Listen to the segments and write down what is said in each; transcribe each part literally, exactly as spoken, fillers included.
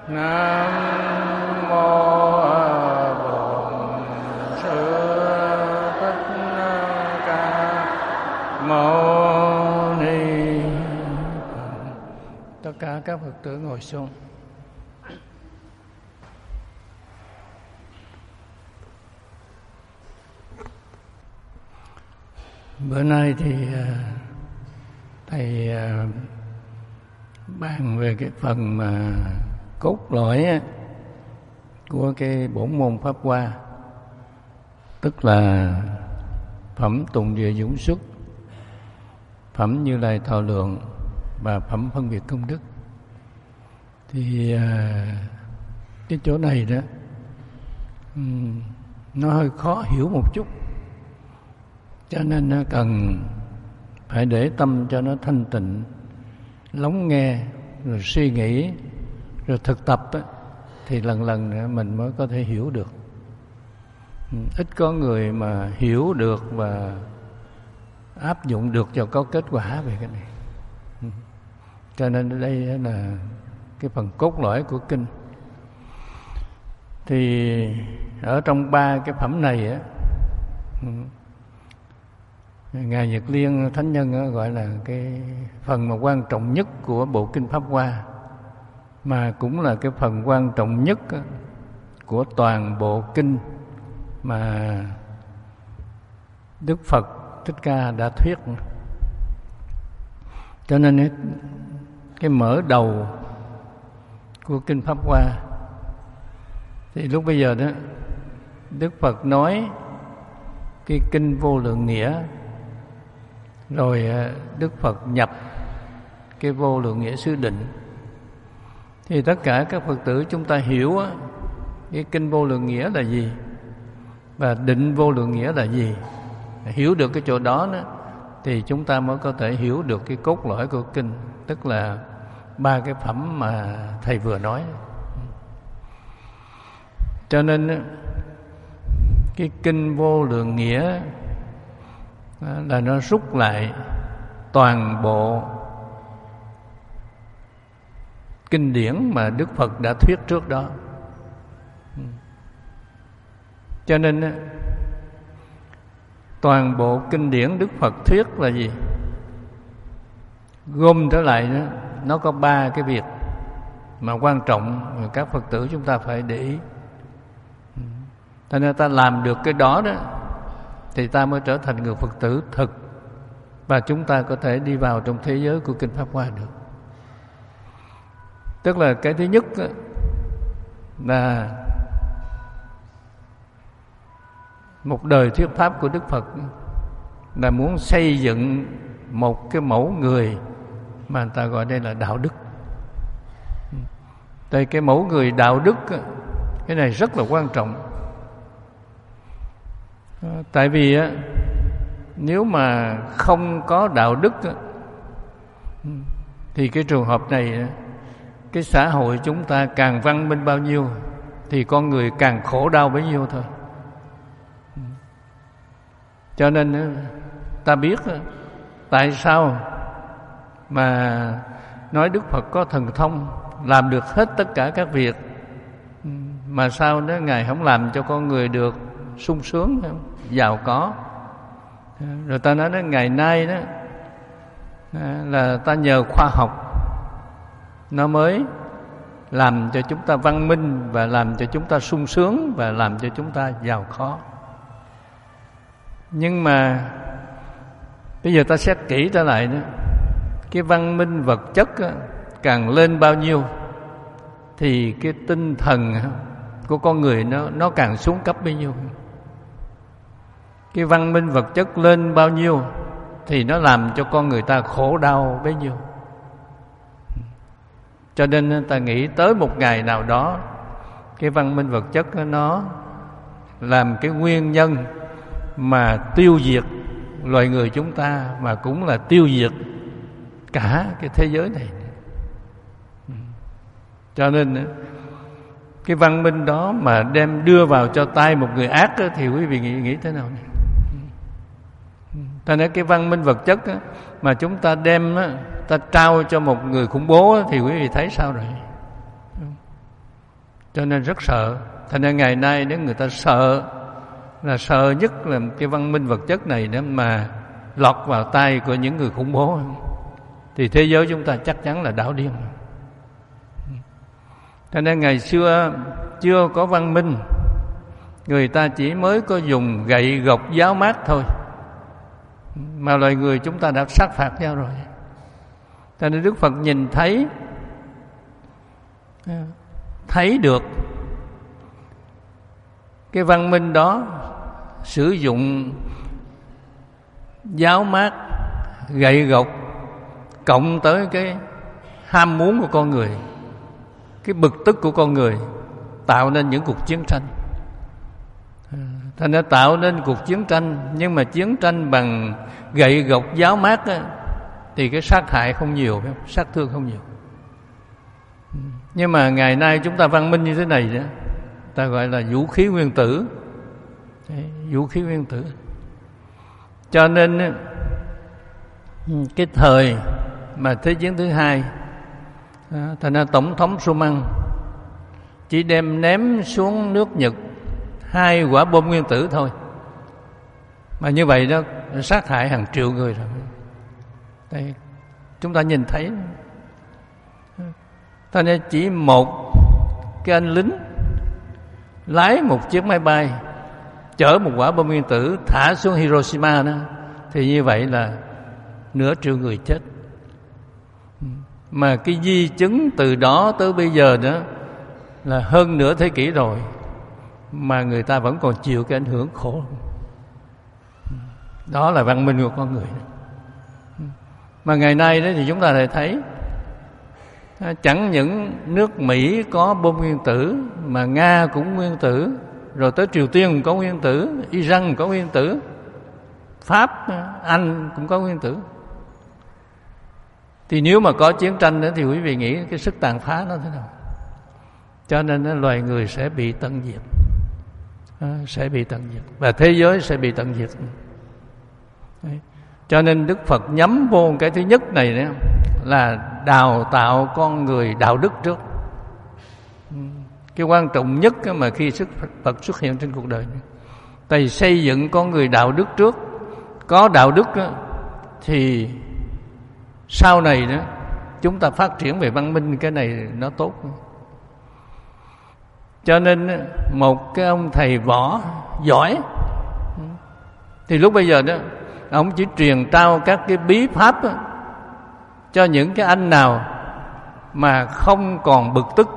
Nam mô Bổn Sư Thích Ca Mâu Ni Phật. Tất cả các Phật tử ngồi xuống. Bữa nay thì thầy bàn về cái phần mà cốt lõi của cái bổn môn Pháp Hoa, tức là phẩm Tùng Địa Dũng Xuất, phẩm Như Lai Thọ Lượng và phẩm Phân Biệt Công Đức. Thì cái chỗ này đó nó hơi khó hiểu một chút, cho nên nó cần phải để tâm cho nó thanh tịnh, lắng nghe rồi suy nghĩ rồi thực tập á, thì lần lần nữa mình mới có thể hiểu được. Ít có người mà hiểu được và áp dụng được cho có kết quả về cái này. Cho nên đây là cái phần cốt lõi của kinh. Thì ở trong ba cái phẩm này á, Ngài Nhật Liên Thánh Nhân á, gọi là cái phần mà quan trọng nhất của bộ kinh Pháp Hoa, mà cũng là cái phần quan trọng nhất á, của toàn bộ kinh mà Đức Phật Thích Ca đã thuyết. Cho nên cái mở đầu của kinh Pháp Hoa thì lúc bây giờ đó Đức Phật nói cái kinh Vô Lượng Nghĩa, rồi Đức Phật nhập cái Vô Lượng Nghĩa Xứ Định. Thì tất cả các Phật tử chúng ta hiểu á, cái kinh Vô Lượng Nghĩa là gì và định Vô Lượng Nghĩa là gì. Hiểu được cái chỗ đó, đó thì chúng ta mới có thể hiểu được cái cốt lõi của kinh, tức là ba cái phẩm mà thầy vừa nói. Cho nên cái kinh Vô Lượng Nghĩa là nó rút lại toàn bộ kinh điển mà Đức Phật đã thuyết trước đó. Cho nên toàn bộ kinh điển Đức Phật thuyết là gì? Gom trở lại đó, nó có ba cái việc mà quan trọng mà các Phật tử chúng ta phải để ý. Cho nên ta làm được cái đó đó thì ta mới trở thành người Phật tử thực, và chúng ta có thể đi vào trong thế giới của kinh Pháp Hoa được. Tức là cái thứ nhất là một đời thuyết pháp của Đức Phật là muốn xây dựng một cái mẫu người mà người ta gọi đây là đạo đức. Tại cái mẫu người đạo đức, cái này rất là quan trọng. Tại vì nếu mà không có đạo đức thì cái trường hợp này, cái xã hội chúng ta càng văn minh bao nhiêu thì con người càng khổ đau bấy nhiêu thôi. Cho nên ta biết tại sao mà nói Đức Phật có thần thông, làm được hết tất cả các việc, mà sao đó Ngài không làm cho con người được sung sướng, giàu có. Rồi ta nói đến ngày nay đó là ta nhờ khoa học nó mới làm cho chúng ta văn minh, và làm cho chúng ta sung sướng, và làm cho chúng ta giàu có. Nhưng mà bây giờ ta xét kỹ trở lại đó, cái văn minh vật chất đó, càng lên bao nhiêu thì cái tinh thần của con người nó nó càng xuống cấp bấy nhiêu. Cái văn minh vật chất lên bao nhiêu thì nó làm cho con người ta khổ đau bấy nhiêu. Cho nên ta nghĩ tới một ngày nào đó, cái văn minh vật chất nó làm cái nguyên nhân mà tiêu diệt loài người chúng ta, mà cũng là tiêu diệt cả cái thế giới này. Cho nên cái văn minh đó mà đem đưa vào cho tay một người ác đó, thì quý vị nghĩ, nghĩ thế nào này? Ta nói cái văn minh vật chất đó, mà chúng ta đem đó, ta trao cho một người khủng bố đó, thì quý vị thấy sao rồi? cho nên rất sợ. Thành ra ngày nay nếu người ta sợ, là sợ nhất là cái văn minh vật chất này đó mà lọt vào tay của những người khủng bố, thì thế giới chúng ta chắc chắn là đảo điên. Cho nên ngày xưa chưa có văn minh, người ta chỉ mới có dùng gậy gộc giáo mát thôi, mà loài người chúng ta đã sát phạt nhau rồi. Cho nên Đức Phật nhìn thấy thấy được cái văn minh đó sử dụng giáo mát, gậy gộc, cộng tới cái ham muốn của con người, cái bực tức của con người, tạo nên những cuộc chiến tranh. Thành ra tạo nên cuộc chiến tranh, nhưng mà chiến tranh bằng gậy gộc giáo mát á, thì cái sát hại không nhiều, sát thương không nhiều. Nhưng mà ngày nay chúng ta văn minh như thế này đó, ta gọi là vũ khí nguyên tử. Đấy, vũ khí nguyên tử. Cho nên cái thời mà Thế chiến thứ hai, thành ra Tổng thống Truman chỉ đem ném xuống nước Nhật hai quả bom nguyên tử thôi, mà như vậy đó sát hại hàng triệu người rồi. Đây, chúng ta nhìn thấy, thành ra chỉ một cái anh lính lái một chiếc máy bay chở một quả bom nguyên tử thả xuống Hiroshima đó, thì như vậy là nửa triệu người chết. Mà cái di chứng từ đó tới bây giờ đó là hơn nửa thế kỷ rồi, mà người ta vẫn còn chịu cái ảnh hưởng khổ. Đó là văn minh của con người. Mà ngày nay đó thì chúng ta lại thấy, chẳng những nước Mỹ có bom nguyên tử, mà Nga cũng nguyên tử, rồi tới Triều Tiên cũng có nguyên tử, Iran cũng có nguyên tử, Pháp, Anh cũng có nguyên tử. Thì nếu mà có chiến tranh nữa thì quý vị nghĩ cái sức tàn phá nó thế nào? Cho nên loài người sẽ bị tận diệt, sẽ bị tận diệt, và thế giới sẽ bị tận diệt. Đấy. Cho nên Đức Phật nhắm vô cái thứ nhất này đó, là đào tạo con người đạo đức trước. Cái quan trọng nhất mà khi Phật xuất hiện trên cuộc đời này, tại xây dựng con người đạo đức trước. Có đạo đức đó, thì sau này đó chúng ta phát triển về văn minh, cái này nó tốt. Cho nên một cái ông thầy võ giỏi, thì lúc bây giờ đó ông chỉ truyền trao các cái bí pháp đó, cho những cái anh nào mà không còn bực tức.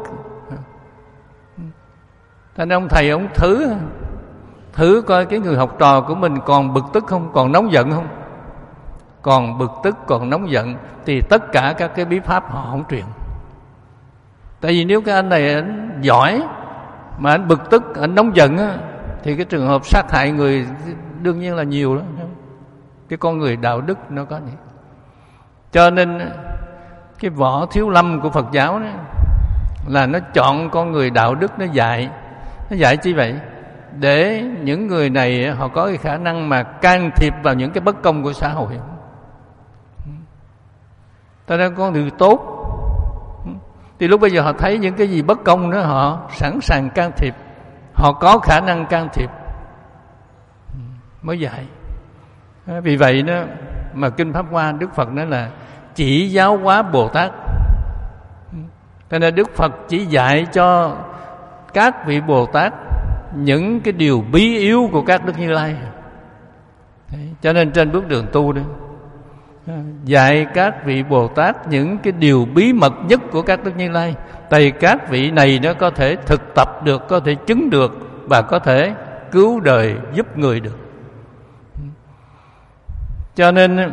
Thành ông thầy ông thử Thử coi cái người học trò của mình còn bực tức không, còn nóng giận không. Còn bực tức, còn nóng giận, thì tất cả các cái bí pháp họ không truyền. Tại vì nếu cái anh này anh giỏi mà anh bực tức, anh nóng giận á, thì cái trường hợp sát hại người đương nhiên là nhiều đó. Cái con người đạo đức nó có vậy. Cho nên cái võ thiếu lâm của Phật giáo đó, là nó chọn con người đạo đức nó dạy. Nó dạy chi vậy? Để những người này họ có cái khả năng mà can thiệp vào những cái bất công của xã hội. Ta đang có điều tốt, thì lúc bây giờ họ thấy những cái gì bất công đó, họ sẵn sàng can thiệp, họ có khả năng can thiệp mới dạy. Vì vậy đó mà Kinh Pháp Hoa Đức Phật nói là chỉ giáo hóa Bồ Tát. Cho nên Đức Phật chỉ dạy cho các vị Bồ Tát những cái điều bí yếu của các Đức Như Lai. Đấy, cho nên trên bước đường tu đó, dạy các vị Bồ Tát những cái điều bí mật nhất của các Đức Như Lai. Tại vì các vị này nó có thể thực tập được, có thể chứng được, và có thể cứu đời giúp người được. Cho nên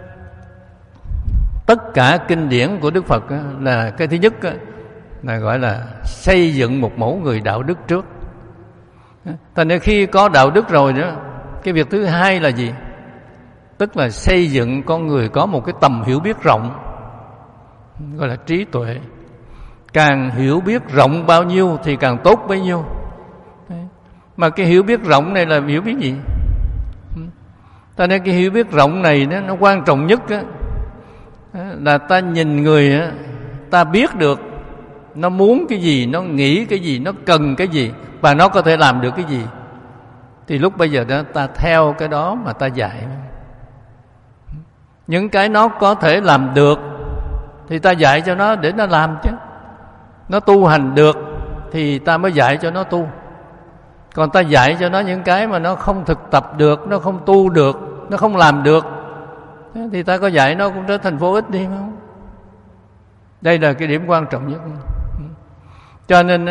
tất cả kinh điển của Đức Phật là cái thứ nhất là gọi là xây dựng một mẫu người đạo đức trước. Thành ra khi có đạo đức rồi đó, cái việc thứ hai là gì? Tức là xây dựng con người có một cái tầm hiểu biết rộng, gọi là trí tuệ. Càng hiểu biết rộng bao nhiêu thì càng tốt bấy nhiêu. Mà cái hiểu biết rộng này là hiểu biết gì? Cho nên cái hiểu biết rộng này nó, nó quan trọng nhất á, là ta nhìn người á, ta biết được nó muốn cái gì, nó nghĩ cái gì, nó cần cái gì, và nó có thể làm được cái gì. Thì lúc bây giờ đó ta theo cái đó mà ta dạy. Những cái nó có thể làm được thì ta dạy cho nó để nó làm chứ. Nó tu hành được thì ta mới dạy cho nó tu. Còn ta dạy cho nó những cái mà nó không thực tập được, nó không tu được, nó không làm được, thì ta có dạy nó cũng trở thành vô ích đi không? Đây là cái điểm quan trọng nhất. Cho nên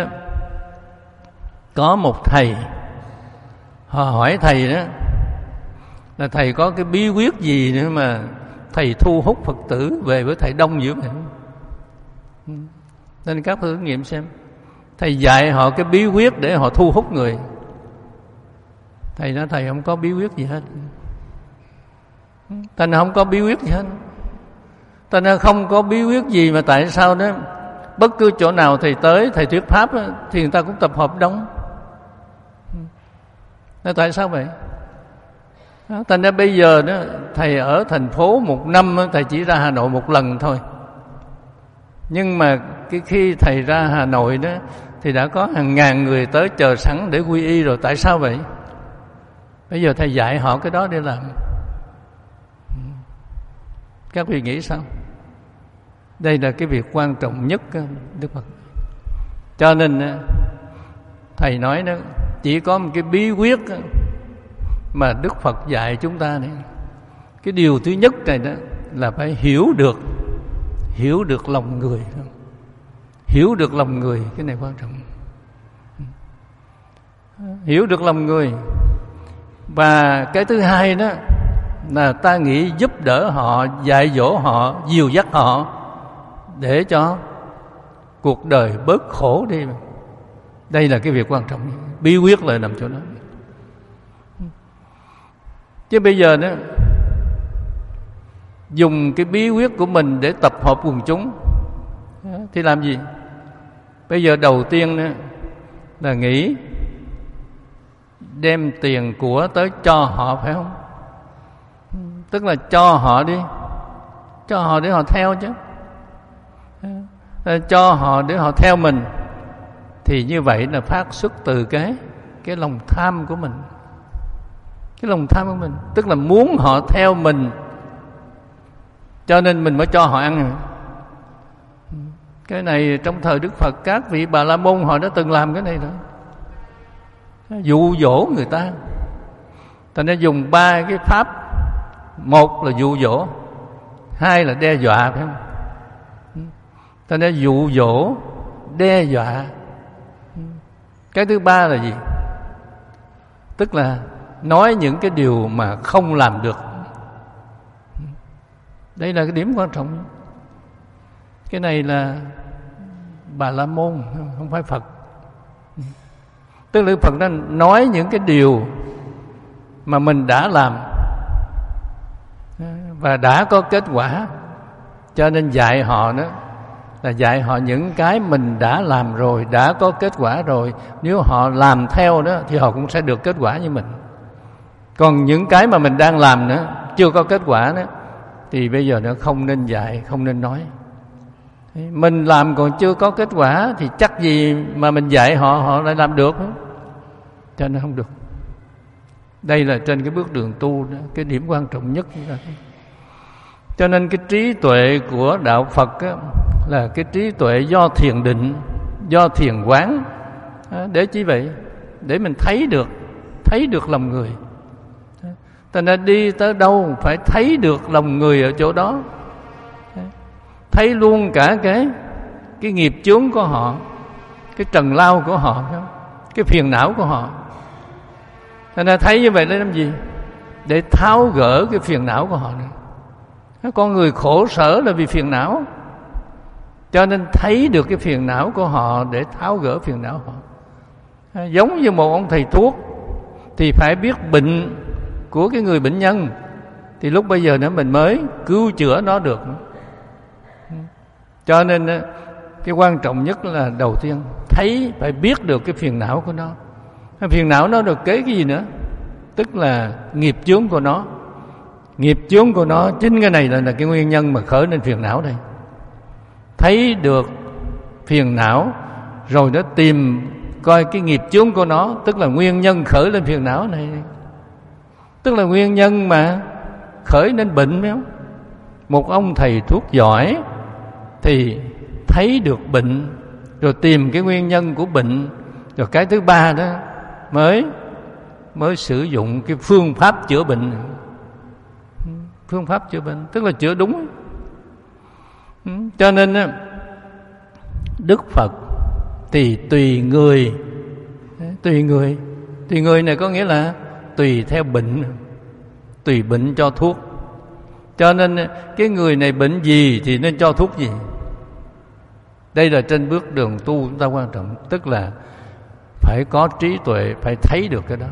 có một thầy, họ hỏi thầy đó là thầy có cái bí quyết gì nữa mà thầy thu hút Phật tử về với thầy đông dữ vậy? Nên các thử nghiệm xem, thầy dạy họ cái bí quyết để họ thu hút người. Thầy nói thầy không có bí quyết gì hết. Thầy không có bí quyết gì hết. Thầy nói không có bí quyết gì mà tại sao đó bất cứ chỗ nào thầy tới, thầy thuyết pháp đó, thì người ta cũng tập hợp đông. Nói tại sao vậy? Thành ra bây giờ đó, thầy ở thành phố một năm thầy chỉ ra Hà Nội một lần thôi. Nhưng mà cái khi thầy ra Hà Nội đó thì đã có hàng ngàn người tới chờ sẵn để quy y rồi. Tại sao vậy? Bây giờ thầy dạy họ cái đó để làm. Các vị nghĩ sao? Đây là cái việc quan trọng nhất Đức Phật. Cho nên thầy nói đó, chỉ có một cái bí quyết mà Đức Phật dạy chúng ta này. Cái điều thứ nhất này đó là phải hiểu được hiểu được lòng người. Hiểu được lòng người, cái này quan trọng. Hiểu được lòng người. Và cái thứ hai đó là ta nghĩ giúp đỡ họ, dạy dỗ họ, dìu dắt họ để cho cuộc đời bớt khổ đi. Đây là cái việc quan trọng. Bí quyết là nằm chỗ đó. Chứ bây giờ đó dùng cái bí quyết của mình để tập hợp quần chúng thì làm gì? Bây giờ đầu tiên đó là nghĩ đem tiền của tới cho họ, phải không? Tức là cho họ đi, cho họ để họ theo chứ, cho họ để họ theo mình. Thì như vậy là phát xuất từ cái cái lòng tham của mình. Cái lòng tham của mình tức là muốn họ theo mình, cho nên mình mới cho họ ăn. Cái này trong thời Đức Phật, các vị Bà La Môn họ đã từng làm cái này rồi, dụ dỗ người ta. Ta đã dùng ba cái pháp. Một là dụ dỗ, hai là đe dọa, phải không? Ta đã dụ dỗ, đe dọa. Cái thứ ba là gì? Tức là nói những cái điều mà không làm được. Đây là cái điểm quan trọng. Cái này là Bà La Môn, không phải Phật. Tức là Phật đã nói những cái điều mà mình đã làm và đã có kết quả, cho nên dạy họ đó là dạy họ những cái mình đã làm rồi, đã có kết quả rồi. Nếu họ làm theo đó thì họ cũng sẽ được kết quả như mình. Còn những cái mà mình đang làm nữa chưa có kết quả đó thì bây giờ nó không nên dạy, không nên nói. Mình làm còn chưa có kết quả thì chắc gì mà mình dạy họ họ lại làm được, cho nên không được. Đây là trên cái bước đường tu đó, cái điểm quan trọng nhất. Cho nên cái trí tuệ của đạo Phật á, là cái trí tuệ do thiền định, do thiền quán. Để chi vậy? Để mình thấy được, thấy được lòng người. Ta nên đi tới đâu phải thấy được lòng người ở chỗ đó, thấy luôn cả cái cái nghiệp chướng của họ, cái trần lao của họ, cái phiền não của họ. Ta nên thấy như vậy để làm gì? Để tháo gỡ cái phiền não của họ nữa. Con người khổ sở là vì phiền não, cho nên thấy được cái phiền não của họ để tháo gỡ phiền não họ. Giống như một ông thầy thuốc thì phải biết bệnh của cái người bệnh nhân, thì lúc bây giờ nữa mình mới cứu chữa nó được. Cho nên cái quan trọng nhất là đầu tiên thấy, phải biết được cái phiền não của nó. Cái phiền não nó được cái gì nữa? Tức là nghiệp chướng của nó. Nghiệp chướng của nó, chính cái này là, là cái nguyên nhân mà khởi nên phiền não đây. Thấy được phiền não, rồi nó tìm coi cái nghiệp chướng của nó, tức là nguyên nhân khởi lên phiền não này, tức là nguyên nhân mà khởi nên bệnh, phải không? Một ông thầy thuốc giỏi thì thấy được bệnh, rồi tìm cái nguyên nhân của bệnh, rồi cái thứ ba đó mới mới sử dụng cái phương pháp chữa bệnh. Phương pháp chữa bệnh tức là chữa đúng. Cho nên Đức Phật thì tùy người, tùy người, tùy người này có nghĩa là tùy theo bệnh, tùy bệnh cho thuốc. Cho nên cái người này bệnh gì thì nên cho thuốc gì. Đây là trên bước đường tu chúng ta quan trọng, tức là phải có trí tuệ, phải thấy được cái đó.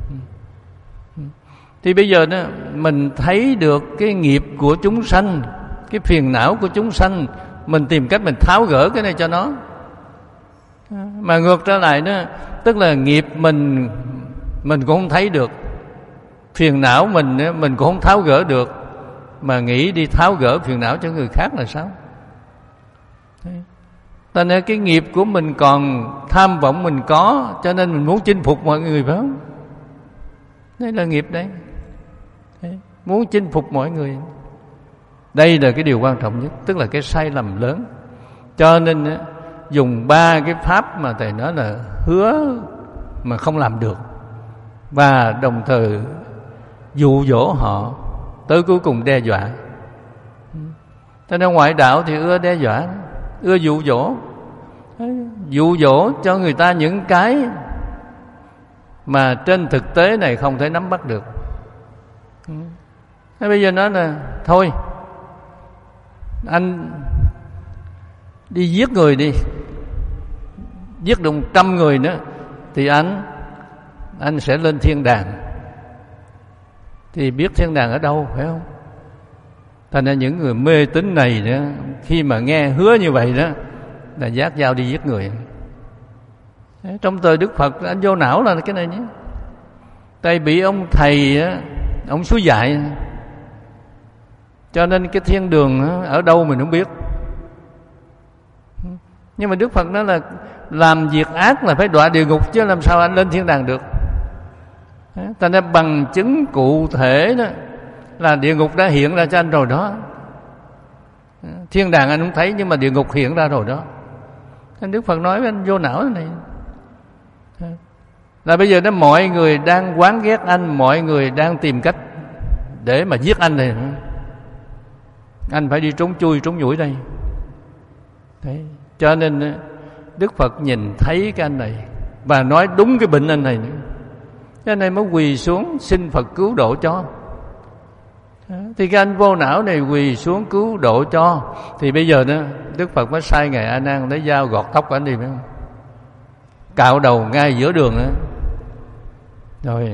Thì bây giờ đó mình thấy được cái nghiệp của chúng sanh, cái phiền não của chúng sanh, mình tìm cách mình tháo gỡ cái này cho nó. Mà ngược trở lại đó, tức là nghiệp mình mình cũng không thấy được, phiền não mình mình cũng không tháo gỡ được, mà nghĩ đi tháo gỡ phiền não cho người khác là sao? Tại nên cái nghiệp của mình còn tham vọng mình có, cho nên mình muốn chinh phục mọi người, phải không? Đây là nghiệp đấy, muốn chinh phục mọi người. Đây là cái điều quan trọng nhất, tức là cái sai lầm lớn. Cho nên dùng ba cái pháp mà thầy nói là hứa mà không làm được, và đồng thời dụ dỗ họ, tới cuối cùng đe dọa. Cho nên ngoại đạo thì ưa đe dọa, ưa dụ dỗ, dụ dỗ cho người ta những cái mà trên thực tế này không thể nắm bắt được. Thế bây giờ nói là thôi, anh đi giết người đi, giết được một trăm người nữa thì anh anh sẽ lên thiên đàng. Thì biết thiên đàng ở đâu, phải không? Thành ra những người mê tín này đó, khi mà nghe hứa như vậy đó là dắt dao đi giết người. Trong thời Đức Phật anh vô não là cái này nhé. Tại bị ông thầy á, ông xúi dại, cho nên cái thiên đường ở đâu mình không biết. Nhưng mà Đức Phật nói là làm việc ác là phải đọa địa ngục, chứ làm sao anh lên thiên đàng được. Thành ra bằng chứng cụ thể đó là địa ngục đã hiện ra cho anh rồi đó. Thiên đàng anh không thấy, nhưng mà địa ngục hiện ra rồi đó. Nên Đức Phật nói với anh vô não này là bây giờ đó mọi người đang oán ghét anh, mọi người đang tìm cách để mà giết anh này, anh phải đi trốn chui trốn nhủi đây. Đấy. Cho nên Đức Phật nhìn thấy cái anh này và nói đúng cái bệnh anh này nữa. Cái này mới quỳ xuống xin Phật cứu độ cho. Thì cái anh vô não này quỳ xuống cứu độ cho, thì bây giờ đó Đức Phật mới sai ngài A Nan lấy dao gọt tóc của anh đi, phải không? Cạo đầu ngay giữa đường đó, rồi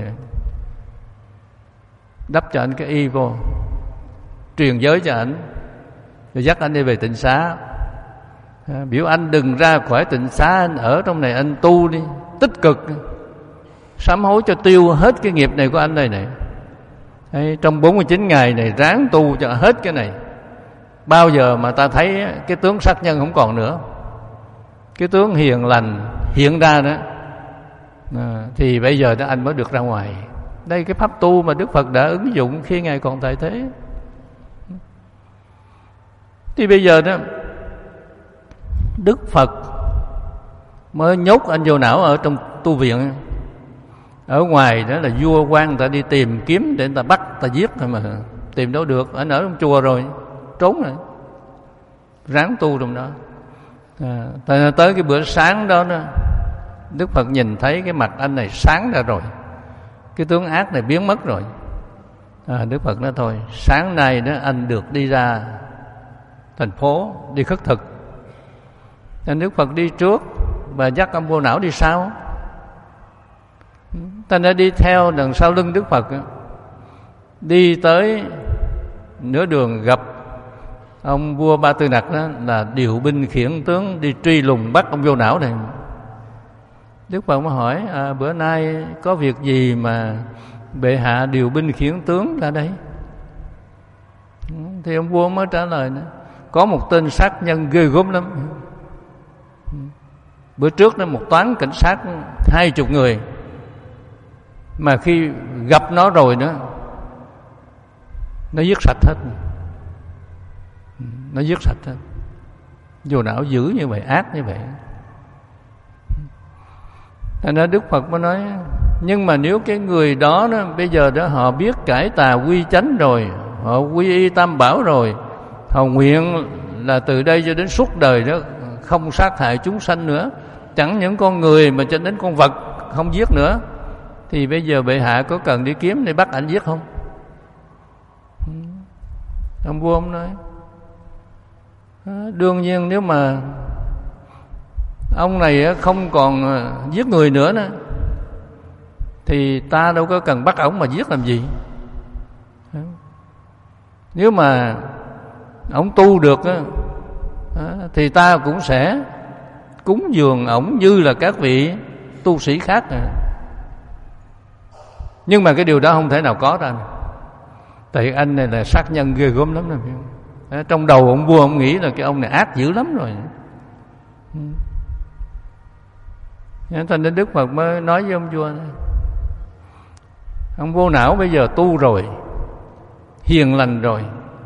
đắp cho anh cái y vô, truyền giới cho anh, rồi dắt anh đi về tịnh xá. Biểu anh đừng ra khỏi tịnh xá, anh ở trong này anh tu đi, tích cực sám hối cho tiêu hết cái nghiệp này của anh này này. Đấy, trong bốn mươi chín ngày này ráng tu cho hết cái này. Bao giờ mà ta thấy cái tướng sát nhân không còn nữa, cái tướng hiền lành hiện ra đó, à, thì bây giờ đó anh mới được ra ngoài. Đây cái pháp tu mà Đức Phật đã ứng dụng khi ngài còn tại thế. Thì bây giờ đó Đức Phật mới nhốt anh vô não ở trong tu viện. Ở ngoài đó là vua quan người ta đi tìm kiếm để người ta bắt, người ta giết thôi mà tìm đâu được. Anh ở trong chùa rồi, trốn rồi, ráng tu trong đó. À, tới cái bữa sáng đó, đó Đức Phật nhìn thấy cái mặt anh này sáng ra rồi, cái tướng ác này biến mất rồi. À, Đức Phật nói thôi, sáng nay đó anh được đi ra thành phố đi khất thực. Nên Đức Phật đi trước và dắt ông vô não đi sau. Ta đã đi theo đằng sau lưng Đức Phật, đi tới nửa đường gặp ông vua Ba Tư Nặc đó, là điều binh khiển tướng đi truy lùng bắt ông vô não này. Đức Phật mới hỏi, à, bữa nay có việc gì mà bệ hạ điều binh khiển tướng ra đây? Thì ông vua mới trả lời nữa, có một tên sát nhân ghê gớm lắm. Bữa trước đó một toán cảnh sát hai chục người, mà khi gặp nó rồi đó, nó giết sạch hết. Nó giết sạch hết. Vô não dữ như vậy, ác như vậy. Thành ra Đức Phật mới nói, nhưng mà nếu cái người đó, đó bây giờ đó họ biết cải tà quy chánh rồi, họ quy y tam bảo rồi, họ nguyện là từ đây cho đến suốt đời đó không sát hại chúng sanh nữa, chẳng những con người mà cho đến con vật không giết nữa, thì bây giờ bệ hạ có cần đi kiếm để bắt ảnh giết không? Ông vua ông nói, đương nhiên nếu mà ông này không còn giết người nữa nữa thì ta đâu có cần bắt ổng mà giết làm gì. Nếu mà ổng tu được thì ta cũng sẽ cúng dường ổng như là các vị tu sĩ khác. Nhưng mà cái điều đó không thể nào có ra. Tại anh này là sát nhân ghê gớm lắm rồi. Trong đầu ông vua ông nghĩ là cái ông này ác dữ lắm rồi. Thành nên Đức Phật mới nói với ông vua, ông vô não bây giờ tu rồi, hiền lành rồi,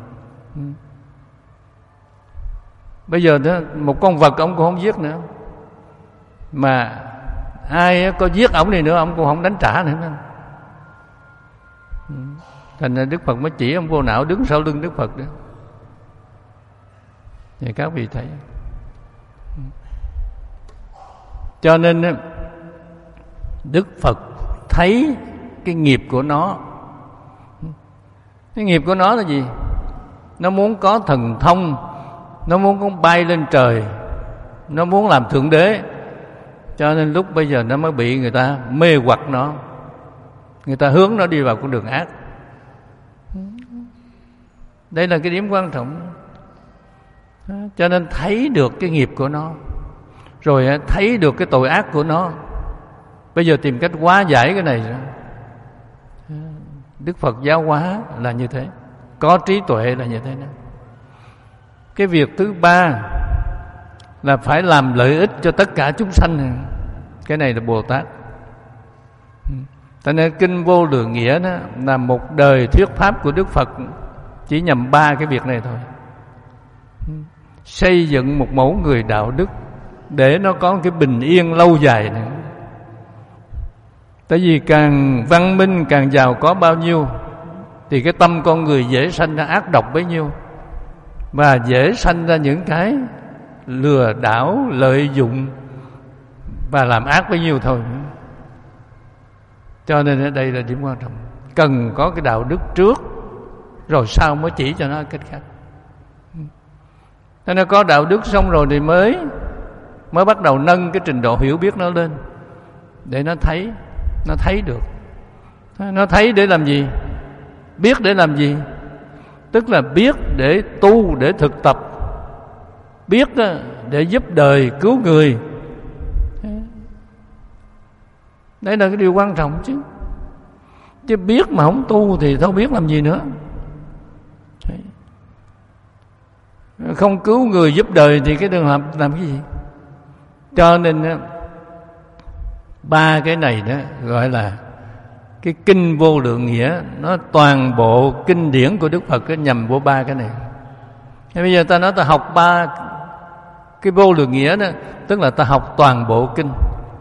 bây giờ đó, một con vật ông cũng không giết nữa, mà ai có giết ông này nữa ông cũng không đánh trả nữa. Thành ra Đức Phật mới chỉ ông vô não đứng sau lưng Đức Phật đó. Vậy các vị thấy. Cho nên Đức Phật thấy cái nghiệp của nó. Cái nghiệp của nó là gì? Nó muốn có thần thông, nó muốn có bay lên trời, nó muốn làm thượng đế. Cho nên lúc bây giờ nó mới bị người ta mê hoặc nó, người ta hướng nó đi vào con đường ác. Đây là cái điểm quan trọng. Cho nên thấy được cái nghiệp của nó, rồi thấy được cái tội ác của nó, bây giờ tìm cách hóa giải cái này. Đức Phật giáo hóa là như thế, có trí tuệ là như thế đó. Cái việc thứ ba là phải làm lợi ích cho tất cả chúng sanh. Cái này là Bồ Tát. Cho nên Kinh Vô Lượng Nghĩa đó là một đời thuyết pháp của Đức Phật chỉ nhằm ba cái việc này thôi. Xây dựng một mẫu người đạo đức để nó có cái bình yên lâu dài nữa. Tại vì càng văn minh, càng giàu có bao nhiêu thì cái tâm con người dễ sanh ra ác độc bấy nhiêu, và dễ sanh ra những cái lừa đảo, lợi dụng và làm ác bấy nhiêu thôi. Cho nên ở đây là điểm quan trọng. Cần có cái đạo đức trước, rồi sau mới chỉ cho nó cách khác. Cho nên có đạo đức xong rồi thì mới mới bắt đầu nâng cái trình độ hiểu biết nó lên, để nó thấy, nó thấy được. Nó thấy để làm gì? Biết để làm gì? Tức là biết để tu, để thực tập, biết để giúp đời, cứu người. Đây là cái điều quan trọng chứ. Chứ biết mà không tu thì đâu biết làm gì nữa. Không cứu người giúp đời thì cái trường hợp làm cái gì? Cho nên ba cái này đó gọi là cái Kinh Vô Lượng Nghĩa. Nó toàn bộ kinh điển của Đức Phật nhằm vô ba cái này. Thế bây giờ ta nói ta học ba cái Vô Lượng Nghĩa đó, tức là ta học toàn bộ kinh.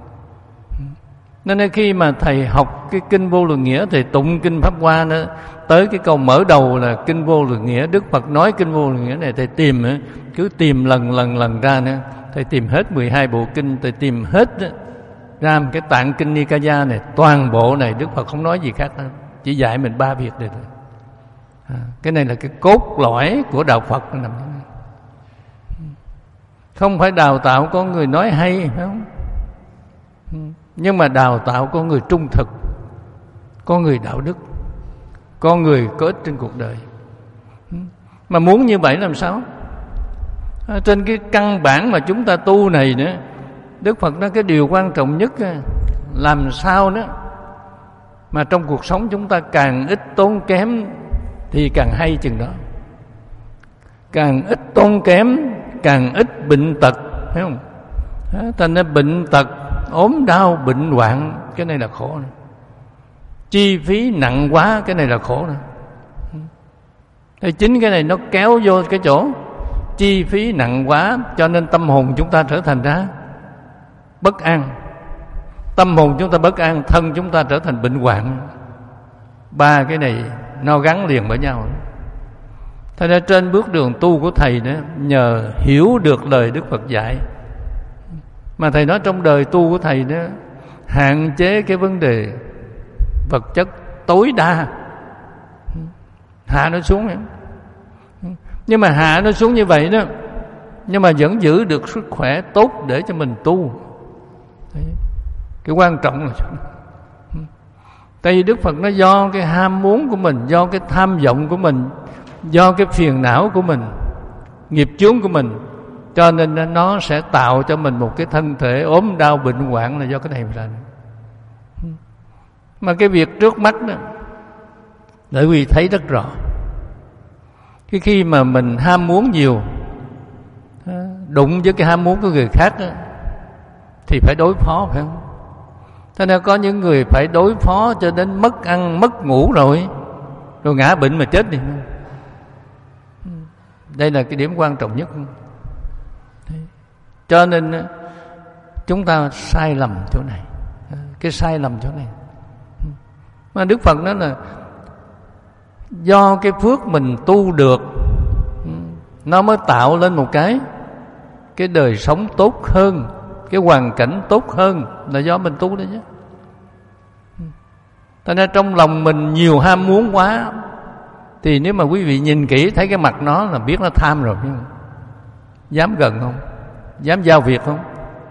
Nên khi mà thầy học cái Kinh Vô Lượng Nghĩa, thầy tụng Kinh Pháp Hoa nữa, tới cái câu mở đầu là Kinh Vô Lượng Nghĩa, Đức Phật nói Kinh Vô Lượng Nghĩa này, thầy tìm, cứ tìm lần lần lần ra nữa. Thầy tìm hết mười hai bộ kinh, thầy tìm hết ra cái Tạng Kinh Nikaya này, toàn bộ này Đức Phật không nói gì khác đâu, chỉ dạy mình ba việc này thôi. À, cái này là cái cốt lõi của đạo Phật. Không phải đào tạo con người nói hay, phải không? Nhưng mà đào tạo con người trung thực, con người đạo đức, con người có ích trên cuộc đời. Mà muốn như vậy làm sao? À, trên cái căn bản mà chúng ta tu này nữa, Đức Phật nói cái điều quan trọng nhất làm sao đó mà trong cuộc sống chúng ta càng ít tốn kém thì càng hay chừng đó. Càng ít tốn kém, càng ít bệnh tật, thấy không? Thành ra bệnh tật, ốm đau, bệnh hoạn, cái này là khổ này. Chi phí nặng quá, cái này là khổ này. Thì chính cái này nó kéo vô cái chỗ chi phí nặng quá, cho nên tâm hồn chúng ta trở thành ra bất an. Tâm hồn chúng ta bất an, thân chúng ta trở thành bệnh hoạn. Ba cái này nó gắn liền với nhau. Thế nên trên bước đường tu của Thầy đó, nhờ hiểu được lời Đức Phật dạy, mà Thầy nói trong đời tu của Thầy đó, hạn chế cái vấn đề vật chất tối đa, hạ nó xuống. Nhưng mà hạ nó xuống như vậy đó, nhưng mà vẫn giữ được sức khỏe tốt để cho mình tu. Đấy. Cái quan trọng là tại vì Đức Phật nó do cái ham muốn của mình, do cái tham vọng của mình, do cái phiền não của mình, nghiệp chướng của mình, cho nên nó sẽ tạo cho mình một cái thân thể ốm đau bệnh hoạn là do cái này mà ra. Mà cái việc trước mắt đó, để quý vị thấy rất rõ, cái khi mà mình ham muốn nhiều, đụng với cái ham muốn của người khác đó, thì phải đối phó, phải không? Thế nên có những người phải đối phó cho đến mất ăn mất ngủ rồi, rồi ngã bệnh mà chết đi. Đây là cái điểm quan trọng nhất. Cho nên chúng ta sai lầm chỗ này, cái sai lầm chỗ này. Mà Đức Phật nói là do cái phước mình tu được, nó mới tạo lên một cái cái đời sống tốt hơn, cái hoàn cảnh tốt hơn, là do mình tu đấy chứ. Thành ra trong lòng mình nhiều ham muốn quá, thì nếu mà quý vị nhìn kỹ thấy cái mặt nó là biết nó tham rồi. Dám gần không? Dám giao việc không?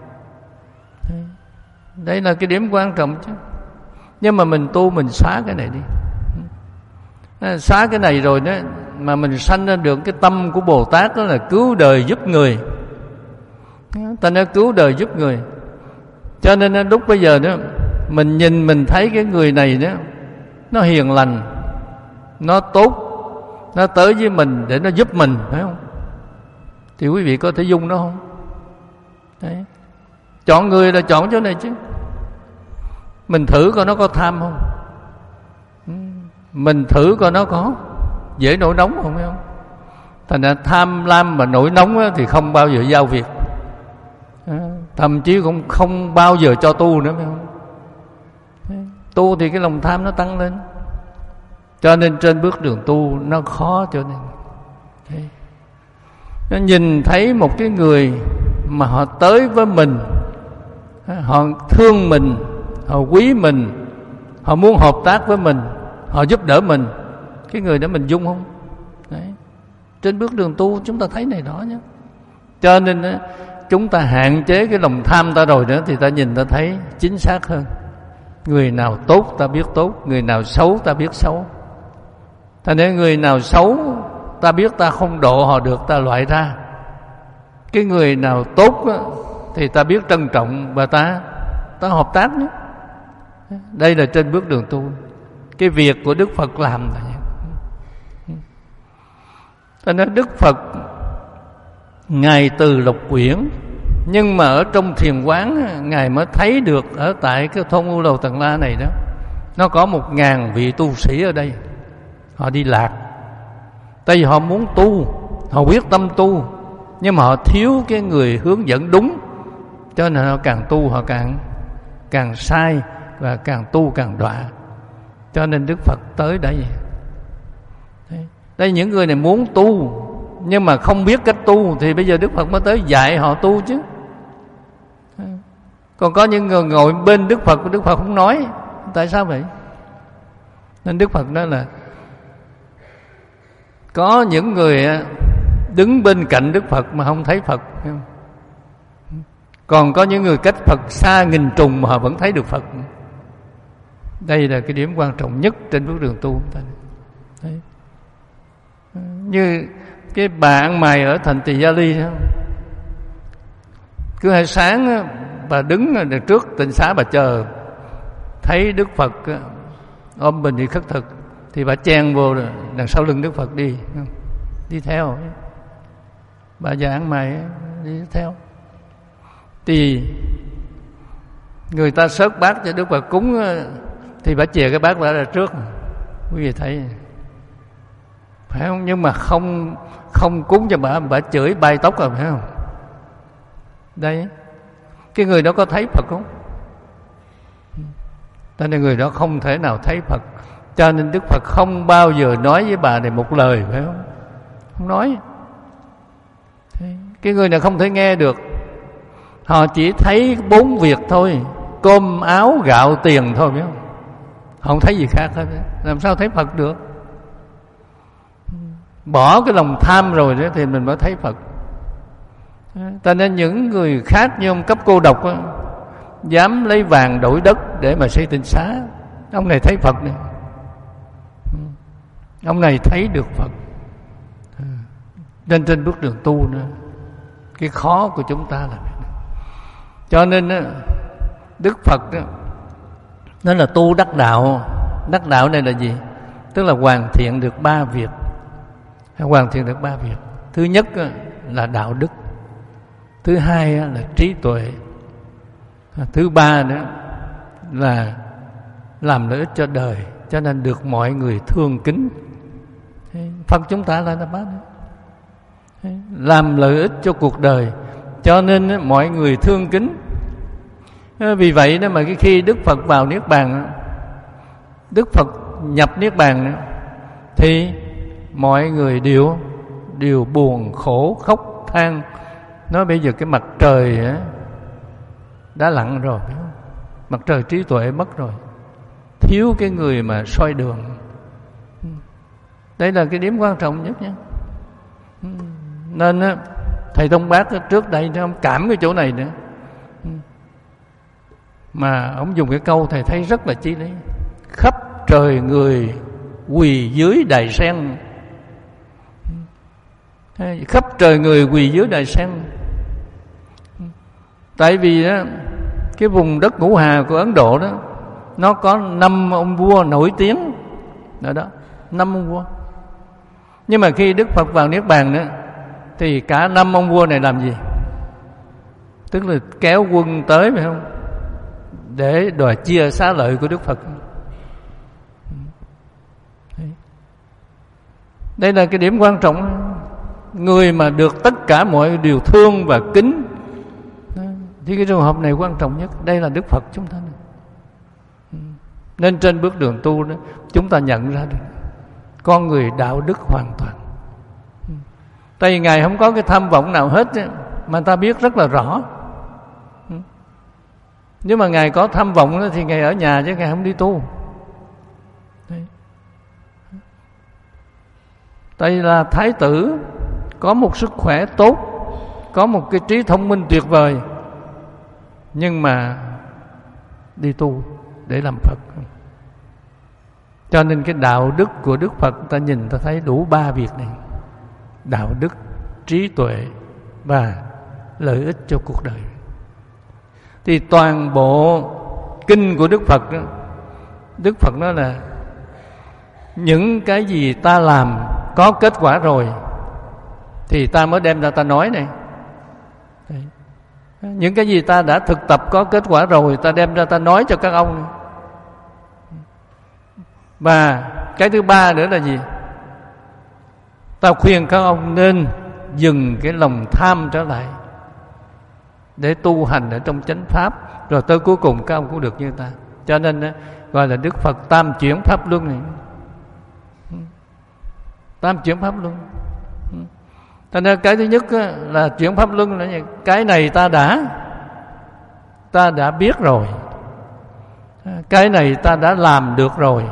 Đây là cái điểm quan trọng chứ. Nhưng mà mình tu mình xóa cái này đi. Xóa cái này rồi đó, mà mình sanh ra được cái tâm của Bồ Tát, đó là cứu đời giúp người. Ta nói cứu đời giúp người. Cho nên lúc bây giờ đó, mình nhìn mình thấy cái người này đó, nó hiền lành, nó tốt, nó tới với mình để nó giúp mình, phải không? Thì quý vị có thể dung nó không? Đấy. Chọn người là chọn chỗ này chứ. Mình thử coi nó có tham không, mình thử coi nó có dễ nổi nóng không, phải không? Thành ra tham lam mà nổi nóng á, thì không bao giờ giao việc, thậm chí cũng không bao giờ cho tu nữa, phải không? Tu thì cái lòng tham nó tăng lên. Cho nên trên bước đường tu nó khó. Cho nên đấy. Nó nhìn thấy một cái người mà họ tới với mình, họ thương mình, họ quý mình, họ muốn hợp tác với mình, họ giúp đỡ mình, cái người đó mình dung không? Đấy. Trên bước đường tu chúng ta thấy này đó nhé. Cho nên chúng ta hạn chế cái lòng tham ta rồi nữa, thì ta nhìn ta thấy chính xác hơn. Người nào tốt ta biết tốt, người nào xấu ta biết xấu. Thành nên người nào xấu ta biết ta không độ họ được, ta loại ra. Cái người nào tốt thì ta biết trân trọng và ta ta hợp tác nữa. Đây là trên bước đường tu. Cái việc của Đức Phật làm là như vậy. Thành nên Đức Phật Ngài từ Lộc Quyển, nhưng mà ở trong thiền quán Ngài mới thấy được ở tại cái thôn U Lầu Tần La này đó, nó có một ngàn vị tu sĩ ở đây. Họ đi lạc, tại vì họ muốn tu, họ quyết tâm tu, nhưng mà họ thiếu cái người hướng dẫn đúng, cho nên họ càng tu họ càng càng sai, và càng tu càng đọa. Cho nên Đức Phật tới đây. Đây những người này muốn tu nhưng mà không biết cách tu, thì bây giờ Đức Phật mới tới dạy họ tu chứ. Còn có những người ngồi bên Đức Phật, Đức Phật không nói. Tại sao vậy? Nên Đức Phật nói là có những người đứng bên cạnh Đức Phật mà không thấy Phật, còn có những người cách Phật xa nghìn trùng mà họ vẫn thấy được Phật. Đây là cái điểm quan trọng nhất trên bước đường tu. Đấy. Như cái bà ăn mày ở thành Tỳ Gia Ly đó, cứ hai sáng bà đứng ở trước tịnh xá bà chờ, thấy Đức Phật ôm bình đi khất thực, thì bà chen vô rồi đằng sau lưng Đức Phật đi đi theo. Bà già ăn mày đi theo. Thì người ta xớt bát cho Đức Phật cúng thì bà chìa cái bát ra ra trước, quý vị thấy phải không? Nhưng mà không không cúng cho bà, bà chửi bay tóc rồi, phải không? Đây, cái người đó có thấy Phật không? Cho nên người đó không thể nào thấy Phật. Cho nên Đức Phật không bao giờ nói với bà này một lời, phải không? Không nói. Cái người này không thể nghe được. Họ chỉ thấy bốn việc thôi: cơm áo gạo tiền thôi, phải không? Họ không thấy gì khác hết. Làm sao thấy Phật được? Bỏ cái lòng tham rồi đó thì mình mới thấy Phật. Cho nên những người khác như ông Cấp Cô Độc đó, dám lấy vàng đổi đất để mà xây tịnh xá, ông này thấy Phật này. Ông này thấy được Phật. Nên trên bước đường tu nữa, cái khó của chúng ta là vậy. Cho nên đó, Đức Phật đó, nó là tu đắc đạo. Đắc đạo này là gì? Tức là hoàn thiện được ba việc. Hoàn thiện được ba việc. Thứ nhất là đạo đức, thứ hai là trí tuệ, thứ ba nữa là làm lợi ích cho đời, cho nên được mọi người thương kính. Phật chúng ta là ba nữa, làm lợi ích cho cuộc đời, cho nên mọi người thương kính. Vì vậy đó mà cái khi Đức Phật vào Niết Bàn, Đức Phật nhập Niết Bàn thì mọi người đều đều buồn khổ khóc than, nói bây giờ cái mặt trời đã lặn rồi, mặt trời trí tuệ mất rồi, thiếu cái người mà soi đường. Đây là cái điểm quan trọng nhất nhé. Nên thầy Tông Bác trước đây ông cảm cái chỗ này nữa, mà ông dùng cái câu thầy thấy rất là chí lý: khắp trời người quỳ dưới đài sen. Khắp trời người quỳ dưới đài sen. Tại vì đó, cái vùng đất Ngũ Hà của Ấn Độ đó, nó có năm ông vua nổi tiếng đó, đó năm ông vua. Nhưng mà khi Đức Phật vào Niết Bàn nữa, thì cả năm ông vua này làm gì? Tức là kéo quân tới, phải không? Để đòi chia xá lợi của Đức Phật. Đây là cái điểm quan trọng. Người mà được tất cả mọi điều thương và kính, thì cái trường hợp này quan trọng nhất. Đây là Đức Phật chúng ta. Nên trên bước đường tu đó, chúng ta nhận ra được con người đạo đức hoàn toàn. Tại vì Ngài không có cái tham vọng nào hết, mà ta biết rất là rõ. Nếu mà Ngài có tham vọng đó, thì Ngài ở nhà chứ Ngài không đi tu. Tại vì là Thái tử, có một sức khỏe tốt, có một cái trí thông minh tuyệt vời, nhưng mà đi tu để làm Phật. Cho nên cái đạo đức của Đức Phật, ta nhìn ta thấy đủ ba việc này: đạo đức, trí tuệ và lợi ích cho cuộc đời. Thì toàn bộ kinh của Đức Phật đó, Đức Phật nói là những cái gì ta làm có kết quả rồi thì ta mới đem ra ta nói này. Đấy. Những cái gì ta đã thực tập có kết quả rồi, ta đem ra ta nói cho các ông này. Và cái thứ ba nữa là gì? Ta khuyên các ông nên dừng cái lòng tham trở lại để tu hành ở trong chánh pháp, rồi tới cuối cùng các ông cũng được như ta. Cho nên gọi là Đức Phật tam chuyển pháp luân này. Tam chuyển pháp luân. Cho nên cái thứ nhất là chuyển pháp luân là gì? Cái này ta đã ta đã biết rồi, cái này ta đã làm được rồi,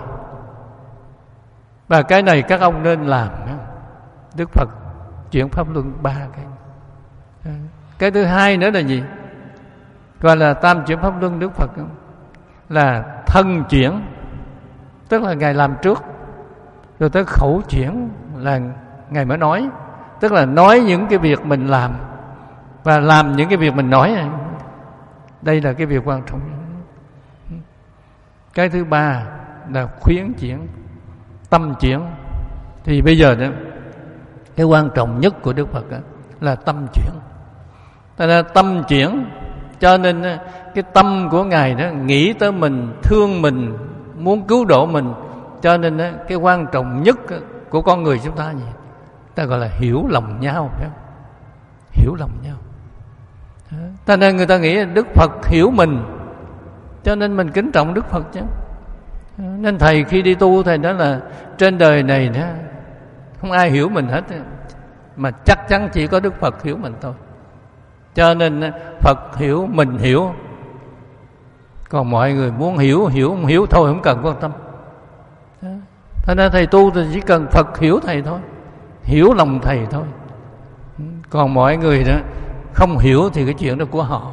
và cái này các ông nên làm. Đức Phật chuyển pháp luân ba cái. Cái thứ hai nữa là gì? Gọi là tam chuyển pháp luân Đức Phật là thân chuyển, tức là Ngài làm trước, rồi tới khẩu chuyển là Ngài mới nói, tức là nói những cái việc mình làm và làm những cái việc mình nói. Đây là cái việc quan trọng. Cái thứ ba là khuyến chuyển, tâm chuyển. Thì bây giờ đó, cái quan trọng nhất của Đức Phật đó là tâm chuyển. Tại là tâm chuyển Cho nên cái tâm của Ngài đó nghĩ tới mình, thương mình, muốn cứu độ mình. Cho nên cái quan trọng nhất của con người chúng ta gì? Ta gọi là hiểu lòng nhau, phải không? Hiểu lòng nhau. Ta nên người ta nghĩ Đức Phật hiểu mình, cho nên mình kính trọng Đức Phật chứ. Nên thầy khi đi tu, thầy nói là trên đời này đó, không ai hiểu mình hết, mà chắc chắn chỉ có Đức Phật hiểu mình thôi. Cho nên Phật hiểu, mình hiểu. Còn mọi người muốn hiểu, hiểu không hiểu thôi, không cần quan tâm. Thế nên thầy tu thì chỉ cần Phật hiểu thầy thôi, hiểu lòng thầy thôi. Còn mọi người đó không hiểu thì cái chuyện đó của họ.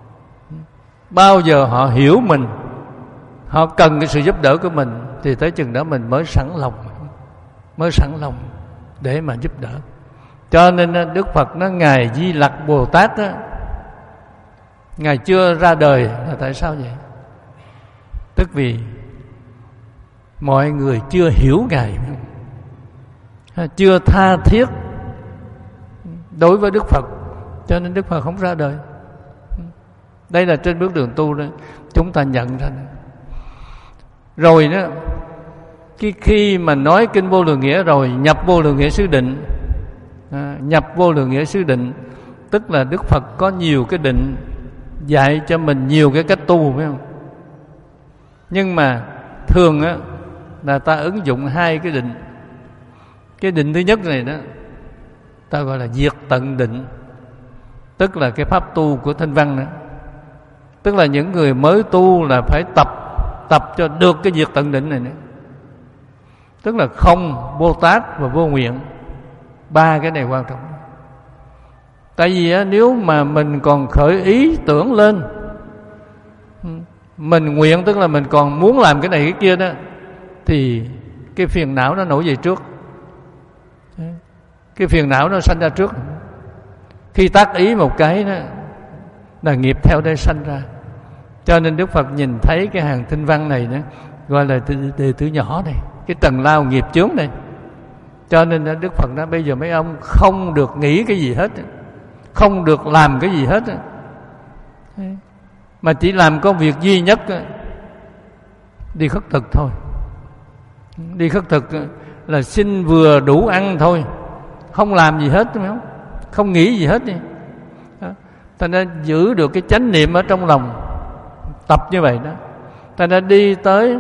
Bao giờ họ hiểu mình, họ cần cái sự giúp đỡ của mình, thì tới chừng đó mình mới sẵn lòng, mới sẵn lòng để mà giúp đỡ. Cho nên Đức Phật nói Ngài Di Lặc Bồ Tát đó, Ngài chưa ra đời là tại sao vậy? Tức vì mọi người chưa hiểu Ngài, chưa tha thiết đối với Đức Phật, cho nên Đức Phật không ra đời. Đây là trên bước đường tu đó, chúng ta nhận ra đó. Rồi đó, cái khi mà nói kinh Vô Lượng Nghĩa rồi, nhập Vô Lượng Nghĩa xứ định. À, nhập Vô Lượng Nghĩa xứ định tức là Đức Phật có nhiều cái định, dạy cho mình nhiều cái cách tu, phải không? Nhưng mà thường á là ta ứng dụng hai cái định. Cái định thứ nhất này đó ta gọi là diệt tận định, tức là cái pháp tu của Thanh Văn đó. Tức là những người mới tu là phải tập tập cho được cái diệt tận định này nữa. Tức là không, Bồ Tát và vô nguyện. Ba cái này quan trọng. Tại vì á, nếu mà mình còn khởi ý tưởng lên, mình nguyện tức là mình còn muốn làm cái này cái kia đó, thì cái phiền não nó nổi dậy trước. Cái phiền não nó sanh ra trước. Khi tác ý một cái đó là nghiệp theo đây sanh ra. Cho nên Đức Phật nhìn thấy cái hàng Thanh Văn này đó, gọi là đệ tử nhỏ này, cái tầng lao nghiệp chướng này. Cho nên Đức Phật nói bây giờ mấy ông không được nghĩ cái gì hết, không được làm cái gì hết, mà chỉ làm công việc duy nhất, đi khất thực thôi. Đi khất thực là xin vừa đủ ăn thôi, không làm gì hết, không, không nghĩ gì hết đi. Ta nên giữ được cái chánh niệm ở trong lòng, tập như vậy đó. Ta nên đi tới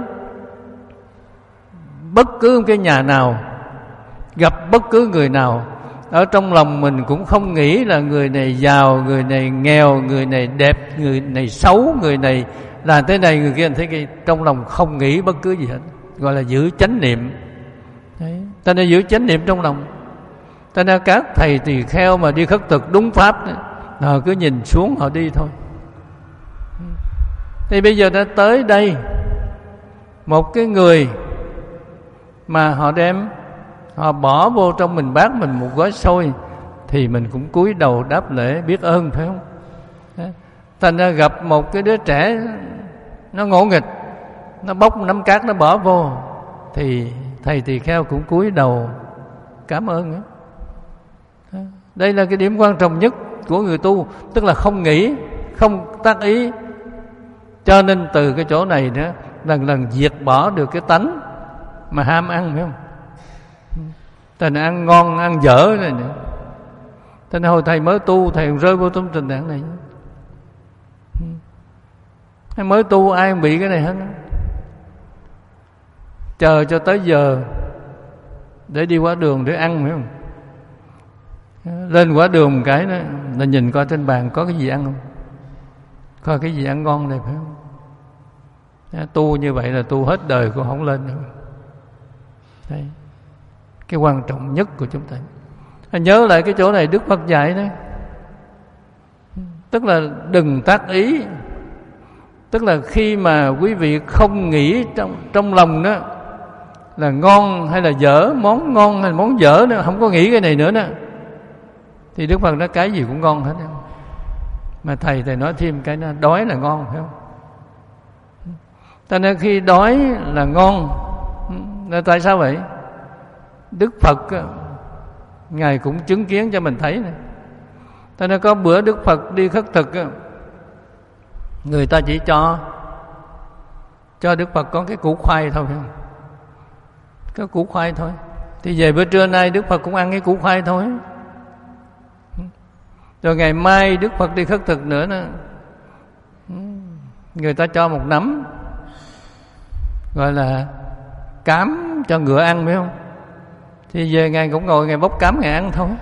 bất cứ cái nhà nào, gặp bất cứ người nào, ở trong lòng mình cũng không nghĩ là người này giàu, người này nghèo, người này đẹp, người này xấu, người này là thế này, người kia là thế kia. Trong lòng không nghĩ bất cứ gì hết, gọi là giữ chánh niệm. Đấy. Ta nên giữ chánh niệm trong lòng. Ta nên các thầy tỳ kheo mà đi khất thực đúng pháp đó, họ cứ nhìn xuống họ đi thôi. Thì bây giờ đã tới đây, một cái người mà họ đem, họ bỏ vô trong mình bát mình một gói xôi, thì mình cũng cúi đầu đáp lễ biết ơn, phải không? Thành ra gặp một cái đứa trẻ nó ngỗ nghịch, nó bóc nắm cát nó bỏ vô, thì thầy tỳ kheo cũng cúi đầu cảm ơn nữa. Đây là cái điểm quan trọng nhất của người tu, tức là không nghĩ, không tác ý. Cho nên từ cái chỗ này đó, lần lần diệt bỏ được cái tánh mà ham ăn, phải không? Thành ăn ngon, ăn dở này nữa. Thành hồi thầy mới tu, thầy rơi vô trong tình trạng này. Thầy mới tu ai bị cái này hết. Chờ cho tới giờ để đi qua đường để ăn, phải không? Lên qua đường một cái đó là nhìn coi trên bàn có cái gì ăn không, coi cái gì ăn ngon này, phải không? Tu như vậy là tu hết đời cũng không lên nữa. Đấy, cái quan trọng nhất của chúng ta. Nhớ lại cái chỗ này Đức Phật dạy đấy, tức là đừng tác ý. Tức là khi mà quý vị không nghĩ trong trong lòng đó là ngon hay là dở, món ngon hay là món dở nữa, không có nghĩ cái này nữa đó, thì Đức Phật nói cái gì cũng ngon hết. Mà thầy thầy nói thêm cái đó, đói là ngon, phải không? Cho nên khi đói là ngon là tại sao vậy? Đức Phật Ngài cũng chứng kiến cho mình thấy này. Cho nên có bữa Đức Phật đi khất thực, Người ta chỉ cho cho Đức Phật có cái củ khoai thôi, phải không? Cái củ khoai thôi. Thì về bữa trưa nay Đức Phật cũng ăn cái củ khoai thôi. Rồi ngày mai Đức Phật đi khất thực nữa nữa, người ta cho một nắm, gọi là cám cho ngựa ăn, phải không? Thì về Ngài cũng ngồi Ngài bóc cám Ngài ăn thôi.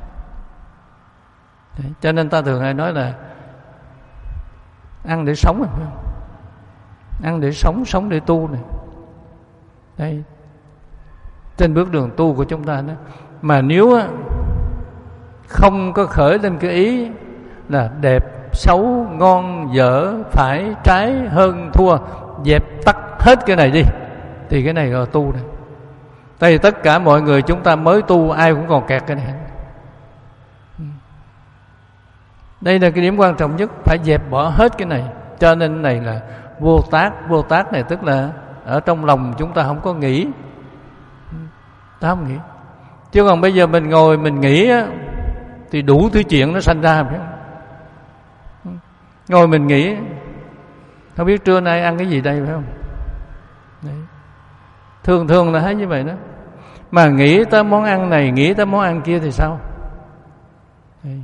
Đấy, cho nên ta thường hay nói là ăn để sống, phải không? Ăn để sống, sống để tu này. Đây, trên bước đường tu của chúng ta đó. Mà nếu á, không có khởi lên cái ý là đẹp, xấu, ngon, dở, phải, trái, hơn, thua, dẹp tắt hết cái này đi, thì cái này là tu này. Tại vì tất cả mọi người chúng ta mới tu, ai cũng còn kẹt cái này. Đây là cái điểm quan trọng nhất, phải dẹp bỏ hết cái này. Cho nên này là vô tác. Vô tác này tức là ở trong lòng chúng ta không có nghĩ, ta không nghĩ. Chứ còn bây giờ mình ngồi mình nghĩ á, thì đủ thứ chuyện nó sanh ra, phải không? Ngồi mình nghĩ không biết trưa nay ăn cái gì đây, phải không? Đấy. Thường thường là thấy như vậy đó. Mà nghĩ tới món ăn này, nghĩ tới món ăn kia thì sao? Đấy.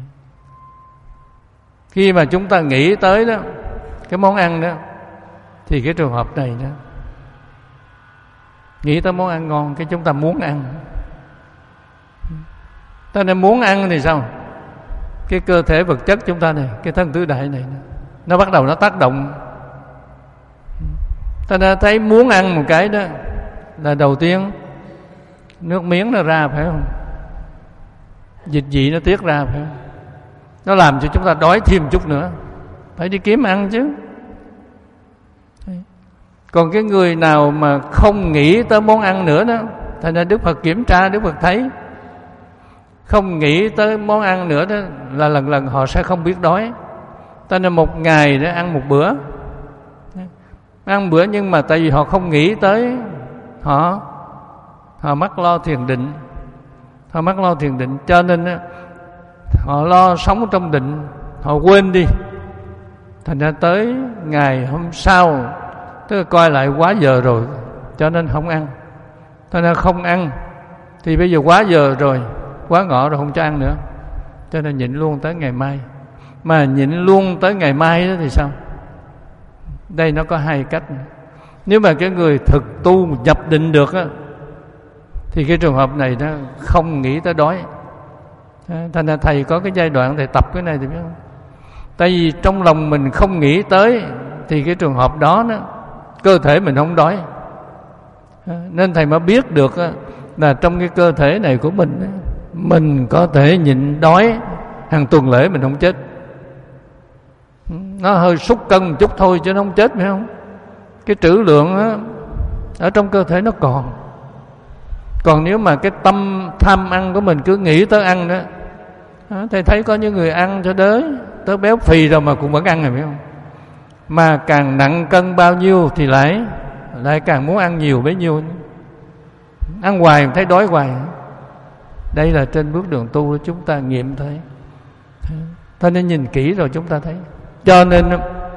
Khi mà chúng ta nghĩ tới đó cái món ăn đó, thì cái trường hợp này đó, nghĩ tới món ăn ngon, cái chúng ta muốn ăn. Ta nên muốn ăn thì sao? Cái cơ thể vật chất chúng ta này, cái thân tứ đại này, nó bắt đầu nó tác động. Ta đã thấy muốn ăn một cái đó là đầu tiên nước miếng nó ra, phải không? Dịch vị nó tiết ra, phải không? Nó làm cho chúng ta đói thêm chút nữa, phải đi kiếm ăn chứ. Còn cái người nào mà không nghĩ tới món ăn nữa đó, thành ra Đức Phật kiểm tra, Đức Phật thấy không nghĩ tới món ăn nữa đó là lần lần họ sẽ không biết đói. Cho nên một ngày để ăn một bữa, ăn bữa, nhưng mà tại vì họ không nghĩ tới, họ họ mắc lo thiền định, họ mắc lo thiền định, cho nên họ lo sống trong định, họ quên đi. Thành ra tới ngày hôm sau, tức là coi lại quá giờ rồi, cho nên không ăn. Cho nên không ăn thì bây giờ quá giờ rồi, quá ngọ rồi, không cho ăn nữa, cho nên nhịn luôn tới ngày mai. Mà nhịn luôn tới ngày mai đó thì sao? Đây nó có hai cách. Nếu mà cái người thực tu nhập định được á, thì cái trường hợp này nó không nghĩ tới đói. Thành ra thầy có cái giai đoạn thầy tập cái này thì biết không? Tại vì trong lòng mình không nghĩ tới, thì cái trường hợp đó, đó cơ thể mình không đói. Nên thầy mới biết được là trong cái cơ thể này của mình, mình có thể nhịn đói hàng tuần lễ mình không chết. Nó hơi sút cân một chút thôi chứ nó không chết, phải không? Cái trữ lượng đó, ở trong cơ thể nó còn. Còn nếu mà cái tâm tham ăn của mình cứ nghĩ tới ăn đó, thầy thấy có những người ăn cho đới, tới béo phì rồi mà cũng vẫn ăn, rồi phải không? Mà càng nặng cân bao nhiêu thì lại lại càng muốn ăn nhiều bấy nhiêu. Ăn hoài thấy đói hoài. Đây là trên bước đường tu chúng ta nghiệm thấy. Thế nên nhìn kỹ rồi chúng ta thấy. Cho nên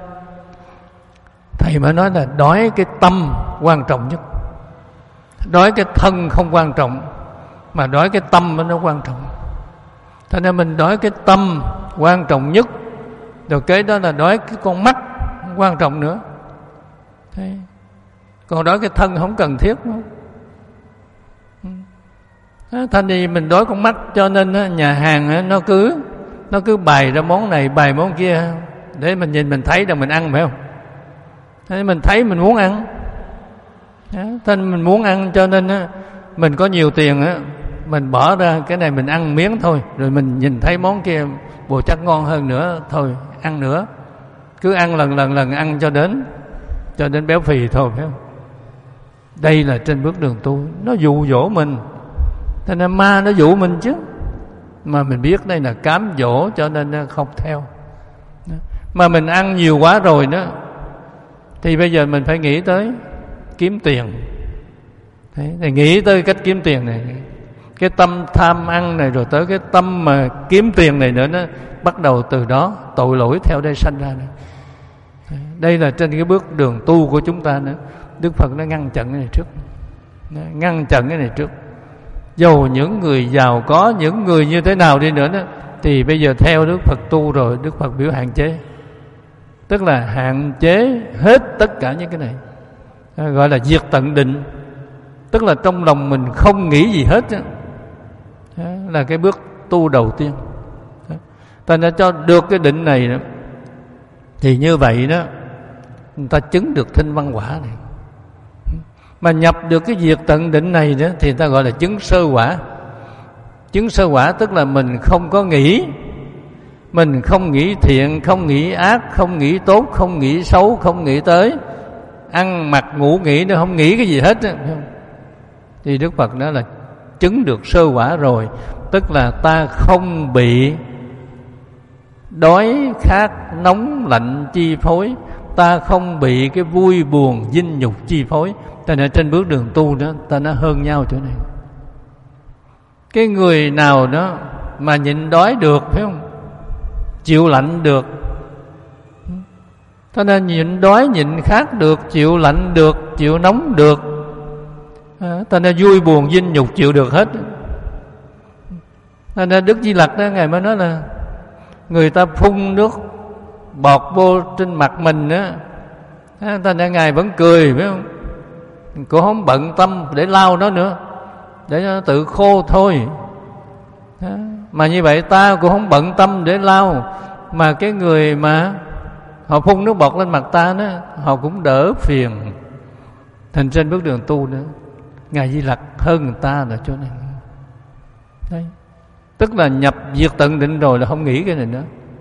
thầy mới nói là đói cái tâm quan trọng nhất. Đói cái thân không quan trọng, mà đói cái tâm nó quan trọng. Thế nên mình đói cái tâm quan trọng nhất, rồi cái đó là đói cái con mắt quan trọng nữa. Thế. Còn đói cái thân không cần thiết nữa. Thành thì mình đói con mắt, cho nên nhà hàng nó cứ nó cứ bày ra món này bày món kia để mình nhìn mình thấy rằng mình ăn, phải không? Thế mình thấy mình muốn ăn. Thế nên mình muốn ăn, cho nên mình có nhiều tiền á, mình bỏ ra cái này mình ăn miếng thôi, rồi mình nhìn thấy món kia bộ chắc ngon hơn nữa, thôi ăn nữa. Cứ ăn lần lần lần ăn cho đến cho đến béo phì thôi, phải không? Đây là trên bước đường tu, nó dụ dỗ mình. Thế nên ma nó dụ mình chứ, mà mình biết đây là cám dỗ, cho nên không theo. Mà mình ăn nhiều quá rồi đó, thì bây giờ mình phải nghĩ tới kiếm tiền. Thế, thì nghĩ tới cách kiếm tiền này, cái tâm tham ăn này, rồi tới cái tâm mà kiếm tiền này nữa, nó bắt đầu từ đó tội lỗi theo đây sanh ra này. Đây là trên cái bước đường tu của chúng ta nữa. Đức Phật nó ngăn chặn cái này trước, ngăn chặn cái này trước. Dầu những người giàu có, những người như thế nào đi nữa đó, thì bây giờ theo Đức Phật tu rồi, Đức Phật biểu hạn chế. Tức là hạn chế hết tất cả những cái này, gọi là diệt tận định. Tức là trong lòng mình không nghĩ gì hết đó. Đó là cái bước tu đầu tiên. Ta đã cho được cái định này đó, thì như vậy đó người ta chứng được thanh văn quả này. Mà nhập được cái diệt tận định này đó thì ta gọi là chứng sơ quả. Chứng sơ quả tức là mình không có nghĩ, mình không nghĩ thiện, không nghĩ ác, không nghĩ tốt, không nghĩ xấu, không nghĩ tới ăn mặc ngủ nghỉ, nó không nghĩ cái gì hết đó. Thì Đức Phật nói là chứng được sơ quả rồi. Tức là ta không bị đói khát nóng lạnh chi phối, ta không bị cái vui buồn dinh nhục chi phối. Ta nói trên bước đường tu đó, ta nó hơn nhau chỗ này. Cái người nào đó mà nhịn đói được, phải không? Chịu lạnh được, ta nên nhịn đói nhịn khát được, chịu lạnh được, chịu nóng được, ta nên vui buồn dinh nhục chịu được hết. Ta nên Đức Di Lặc đó, Ngài mới nói là người ta phun nước bọt vô trên mặt mình á, ta nên Ngài vẫn cười, phải không? Cũng không bận tâm để lau nó nữa, để nó tự khô thôi. Đó. Mà như vậy ta cũng không bận tâm để lau, mà cái người mà họ phun nước bọt lên mặt ta đó, họ cũng đỡ phiền. Thành trên bước đường tu nữa, Ngài Di Lặc hơn người ta là chỗ này. Đấy. Tức là nhập diệt tận định rồi là không nghĩ cái này nữa.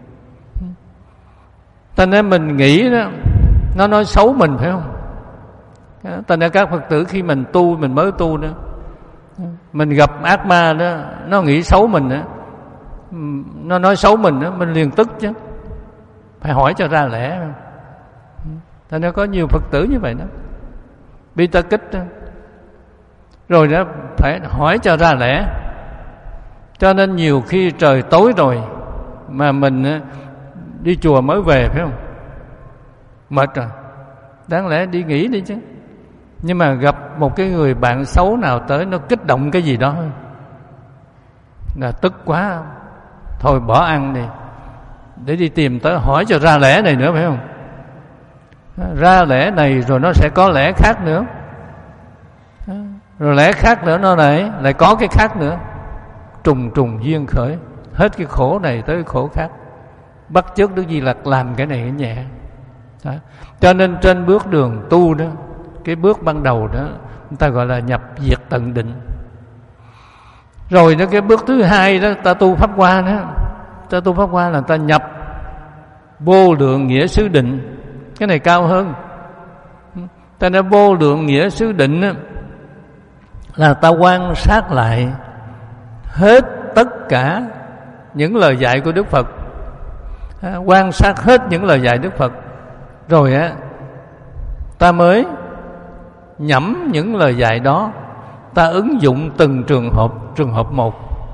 Ta nói mình nghĩ đó, nó nói xấu mình, phải không? Ta nói các Phật tử khi mình tu, mình mới tu đó, mình gặp ác ma đó, nó nghĩ xấu mình đó, nó nói xấu mình đó, mình liền tức chứ. Phải hỏi cho ra lẽ. Ta nói có nhiều Phật tử như vậy đó, bi ta kích đó. Rồi đó phải hỏi cho ra lẽ. Cho nên nhiều khi trời tối rồi mà mình đi chùa mới về, phải không? Mệt rồi, đáng lẽ đi nghỉ đi chứ. Nhưng mà gặp một cái người bạn xấu nào tới, nó kích động cái gì đó là tức quá, thôi bỏ ăn đi, để đi tìm tới hỏi cho ra lẽ này nữa, phải không? Ra lẽ này rồi nó sẽ có lẽ khác nữa, rồi lẽ khác nữa nó lại lại có cái khác nữa, trùng trùng duyên khởi, hết cái khổ này tới cái khổ khác. Bắt chước Đức Di Lặc làm cái này nhẹ đó. Cho nên trên bước đường tu đó, cái bước ban đầu đó người ta gọi là nhập diệt tận định. Rồi đó cái bước thứ hai đó, ta tu pháp hoa đó, ta tu pháp hoa là ta nhập vô lượng nghĩa xứ định. Cái này cao hơn. Ta nói vô lượng nghĩa xứ định đó, là ta quan sát lại hết tất cả những lời dạy của Đức Phật, à, quan sát hết những lời dạy Đức Phật, rồi á ta mới nhẩm những lời dạy đó, ta ứng dụng từng trường hợp, trường hợp một.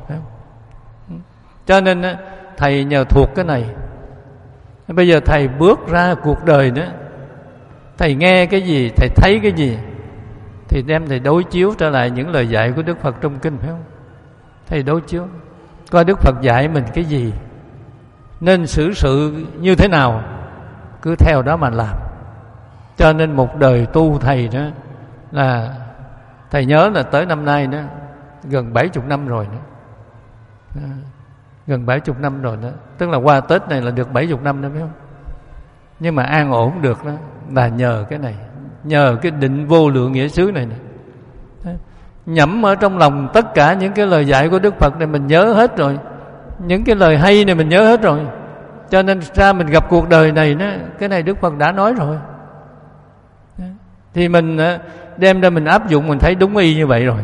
Cho nên á, thầy nhờ thuộc cái này. Bây giờ thầy bước ra cuộc đời đó, thầy nghe cái gì, thầy thấy cái gì, thì đem thầy đối chiếu trở lại những lời dạy của Đức Phật trong kinh, phải không? Thầy đối chiếu coi Đức Phật dạy mình cái gì, nên xử sự như thế nào, cứ theo đó mà làm. Cho nên một đời tu thầy đó là thầy nhớ là tới năm nay đó gần bảy chục năm rồi đó. À, gần bảy chục năm rồi đó, tức là qua Tết này là được bảy chục năm đó, phải không? Nhưng mà an ổn được đó là nhờ cái này, nhờ cái định vô lượng nghĩa xứ này nè. Nhẩm ở trong lòng tất cả những cái lời dạy của Đức Phật này mình nhớ hết rồi, những cái lời hay này mình nhớ hết rồi. Cho nên ra mình gặp cuộc đời này đó, cái này Đức Phật đã nói rồi, thì mình đem ra mình áp dụng, mình thấy đúng y như vậy rồi.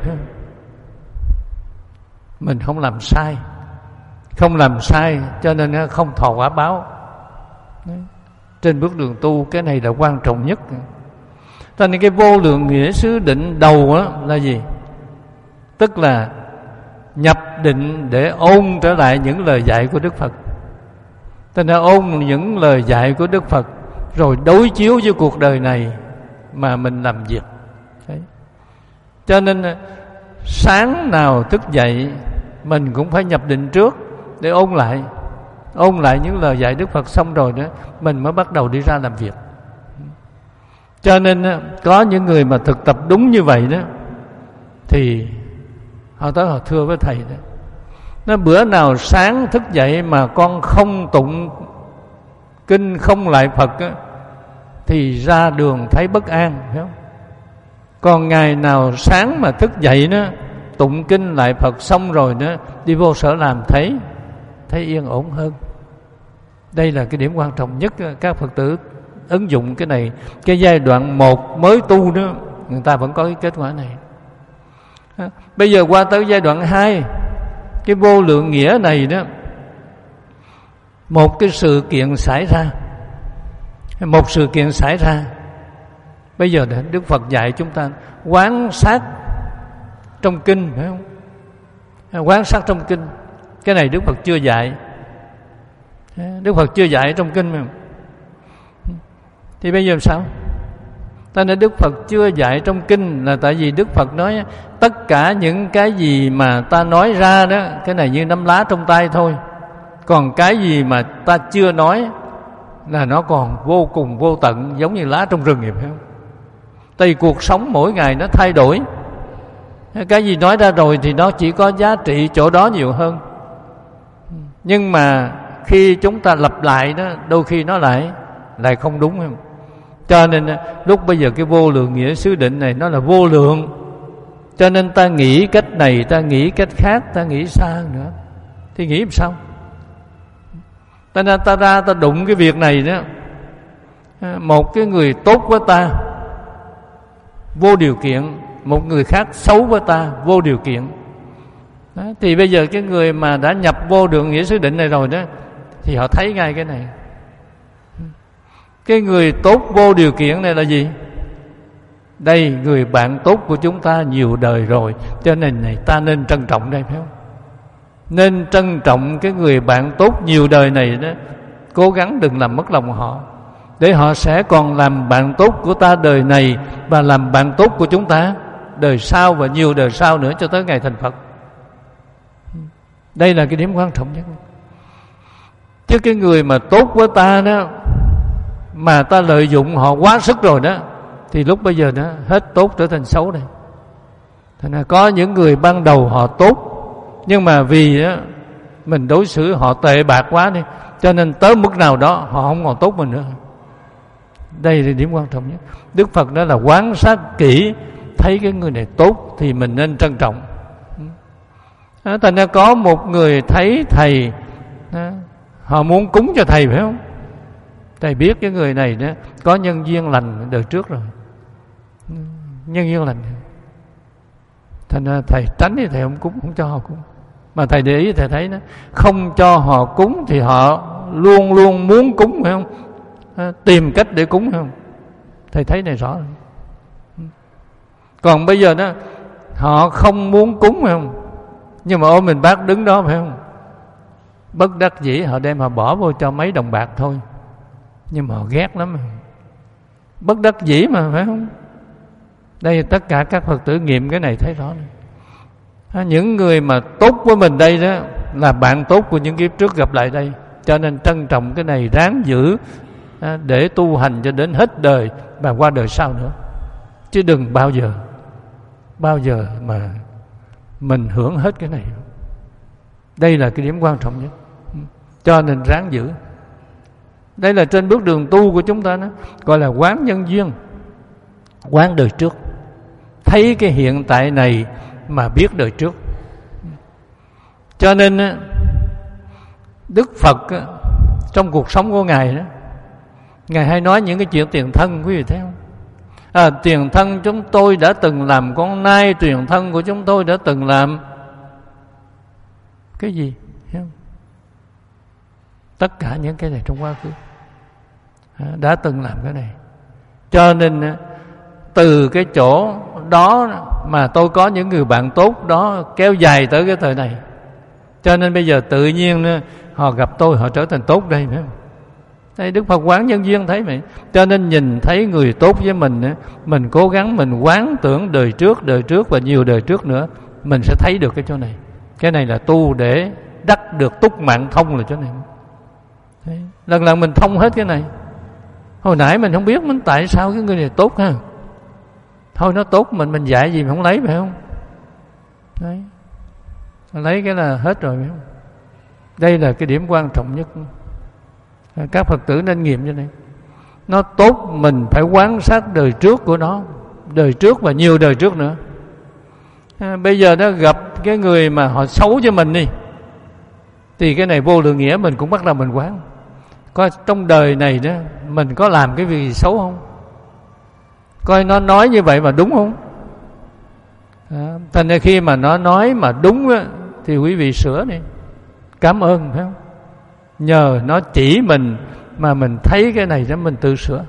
Mình không làm sai, không làm sai, cho nên không thọ quả báo. Trên bước đường tu cái này là quan trọng nhất. Cho nên cái vô lượng nghĩa xứ định đầu đó là gì? Tức là nhập định để ôn trở lại những lời dạy của Đức Phật. Cho nên ôn những lời dạy của Đức Phật, rồi đối chiếu với cuộc đời này mà mình làm việc. Đấy. Cho nên sáng nào thức dậy mình cũng phải nhập định trước để ôn lại, ôn lại những lời dạy Đức Phật, xong rồi đó mình mới bắt đầu đi ra làm việc. Cho nên có những người mà thực tập đúng như vậy đó thì họ tới họ thưa với thầy đó, nó bữa nào sáng thức dậy mà con không tụng kinh, không lại Phật á, thì ra đường thấy bất an, phải không? Còn ngày nào sáng mà thức dậy đó, tụng kinh lại Phật xong rồi đó, đi vô sở làm thấy thấy yên ổn hơn. Đây là cái điểm quan trọng nhất. Các Phật tử ứng dụng cái này. Cái giai đoạn một mới tu đó, người ta vẫn có cái kết quả này. Bây giờ qua tới giai đoạn hai, cái vô lượng nghĩa này đó, một cái sự kiện xảy ra, một sự kiện xảy ra. Bây giờ Đức Phật dạy chúng ta quán sát trong kinh, phải không? Quán sát trong kinh. Cái này Đức Phật chưa dạy. Đức Phật chưa dạy trong kinh mà. Thì bây giờ làm sao? Ta nói Đức Phật chưa dạy trong kinh là tại vì Đức Phật nói tất cả những cái gì mà ta nói ra đó, cái này như nắm lá trong tay thôi. Còn cái gì mà ta chưa nói là nó còn vô cùng vô tận, giống như lá trong rừng vậy, phải không? Tại vì cuộc sống mỗi ngày nó thay đổi. Cái gì nói ra rồi thì nó chỉ có giá trị chỗ đó nhiều hơn. Nhưng mà khi chúng ta lặp lại đó, đôi khi nó lại lại không đúng, không? Cho nên lúc bây giờ cái vô lượng nghĩa xứ định này nó là vô lượng. Cho nên ta nghĩ cách này, ta nghĩ cách khác, ta nghĩ xa hơn nữa. Thì nghĩ làm sao? Ta ra ta ra ta đụng cái việc này đó, một cái người tốt với ta vô điều kiện, một người khác xấu với ta vô điều kiện đó. Thì bây giờ cái người mà đã nhập vô lượng nghĩa xứ định này rồi đó, thì họ thấy ngay cái này. Cái người tốt vô điều kiện này là gì? Đây, người bạn tốt của chúng ta nhiều đời rồi, cho nên này ta nên trân trọng đây, phải không? Nên trân trọng cái người bạn tốt nhiều đời này đó. Cố gắng đừng làm mất lòng họ, để họ sẽ còn làm bạn tốt của ta đời này, và làm bạn tốt của chúng ta đời sau và nhiều đời sau nữa, cho tới ngày thành Phật. Đây là cái điểm quan trọng nhất. Chứ cái người mà tốt với ta đó, mà ta lợi dụng họ quá sức rồi đó, thì lúc bây giờ đó hết tốt trở thành xấu đây. Thành ra có những người ban đầu họ tốt, nhưng mà vì đó, mình đối xử họ tệ bạc quá đi, cho nên tới mức nào đó họ không còn tốt mình nữa. Đây là điểm quan trọng nhất. Đức Phật đó là quan sát kỹ, thấy cái người này tốt thì mình nên trân trọng. Thành ra có một người thấy thầy đó, họ muốn cúng cho thầy, phải không? Thầy biết cái người này đó có nhân duyên lành đời trước rồi, nhân duyên lành. Thành ra thầy tránh thì thầy không cúng, không cho họ cúng. Mà thầy để ý thầy thấy đó, không cho họ cúng thì họ luôn luôn muốn cúng, phải không? Tìm cách để cúng, phải không? Thầy thấy này rõ rồi. Còn bây giờ đó họ không muốn cúng, phải không? Nhưng mà ôi mình bác đứng đó, phải không? Bất đắc dĩ họ đem họ bỏ vô cho mấy đồng bạc thôi, nhưng mà họ ghét lắm. Bất đắc dĩ mà, phải không? Đây tất cả các Phật tử nghiệm cái này thấy rõ này. Những người mà tốt với mình đây đó là bạn tốt của những kiếp trước gặp lại đây. Cho nên trân trọng cái này, ráng giữ để tu hành cho đến hết đời và qua đời sau nữa. Chứ đừng bao giờ Bao giờ mà mình hưởng hết cái này. Đây là cái điểm quan trọng nhất. Cho nên ráng giữ. Đây là trên bước đường tu của chúng ta đó, gọi là quán nhân duyên, quán đời trước. Thấy cái hiện tại này mà biết đời trước. Cho nên Đức Phật trong cuộc sống của Ngài đó, Ngài hay nói những cái chuyện tiền thân, quý vị thấy không? À, tiền thân chúng tôi đã từng làm con nai, tiền thân của chúng tôi đã từng làm cái gì, thấy không? Tất cả những cái này trong quá khứ đã từng làm cái này. Cho nên từ cái chỗ đó mà tôi có những người bạn tốt đó kéo dài tới cái thời này. Cho nên bây giờ tự nhiên họ gặp tôi, họ trở thành tốt đây, phải không? Đây Đức Phật quán nhân duyên thấy vậy. Cho nên nhìn thấy người tốt với mình, mình cố gắng mình quán tưởng đời trước, đời trước và nhiều đời trước nữa, mình sẽ thấy được cái chỗ này. Cái này là tu để đắc được túc mạng thông là chỗ này. Đấy. Lần lần mình thông hết cái này. Hồi nãy mình không biết mình tại sao cái người này tốt ha. Thôi nó tốt mình mình dạy gì mà không lấy phải không? Đấy. Lấy cái là hết rồi phải không? Đây là cái điểm quan trọng nhất. Các Phật tử nên nghiệm cho này. Nó tốt mình phải quan sát đời trước của nó, đời trước và nhiều đời trước nữa. À, bây giờ nó gặp cái người mà họ xấu cho mình đi, thì cái này vô lượng nghĩa mình cũng bắt đầu mình quán. Coi trong đời này đó mình có làm cái việc gì xấu không? Coi nó nói như vậy mà đúng không? À, thành ra khi mà nó nói mà đúng á, thì quý vị sửa đi. Cảm ơn phải không? Nhờ nó chỉ mình mà mình thấy cái này đó mình tự sửa.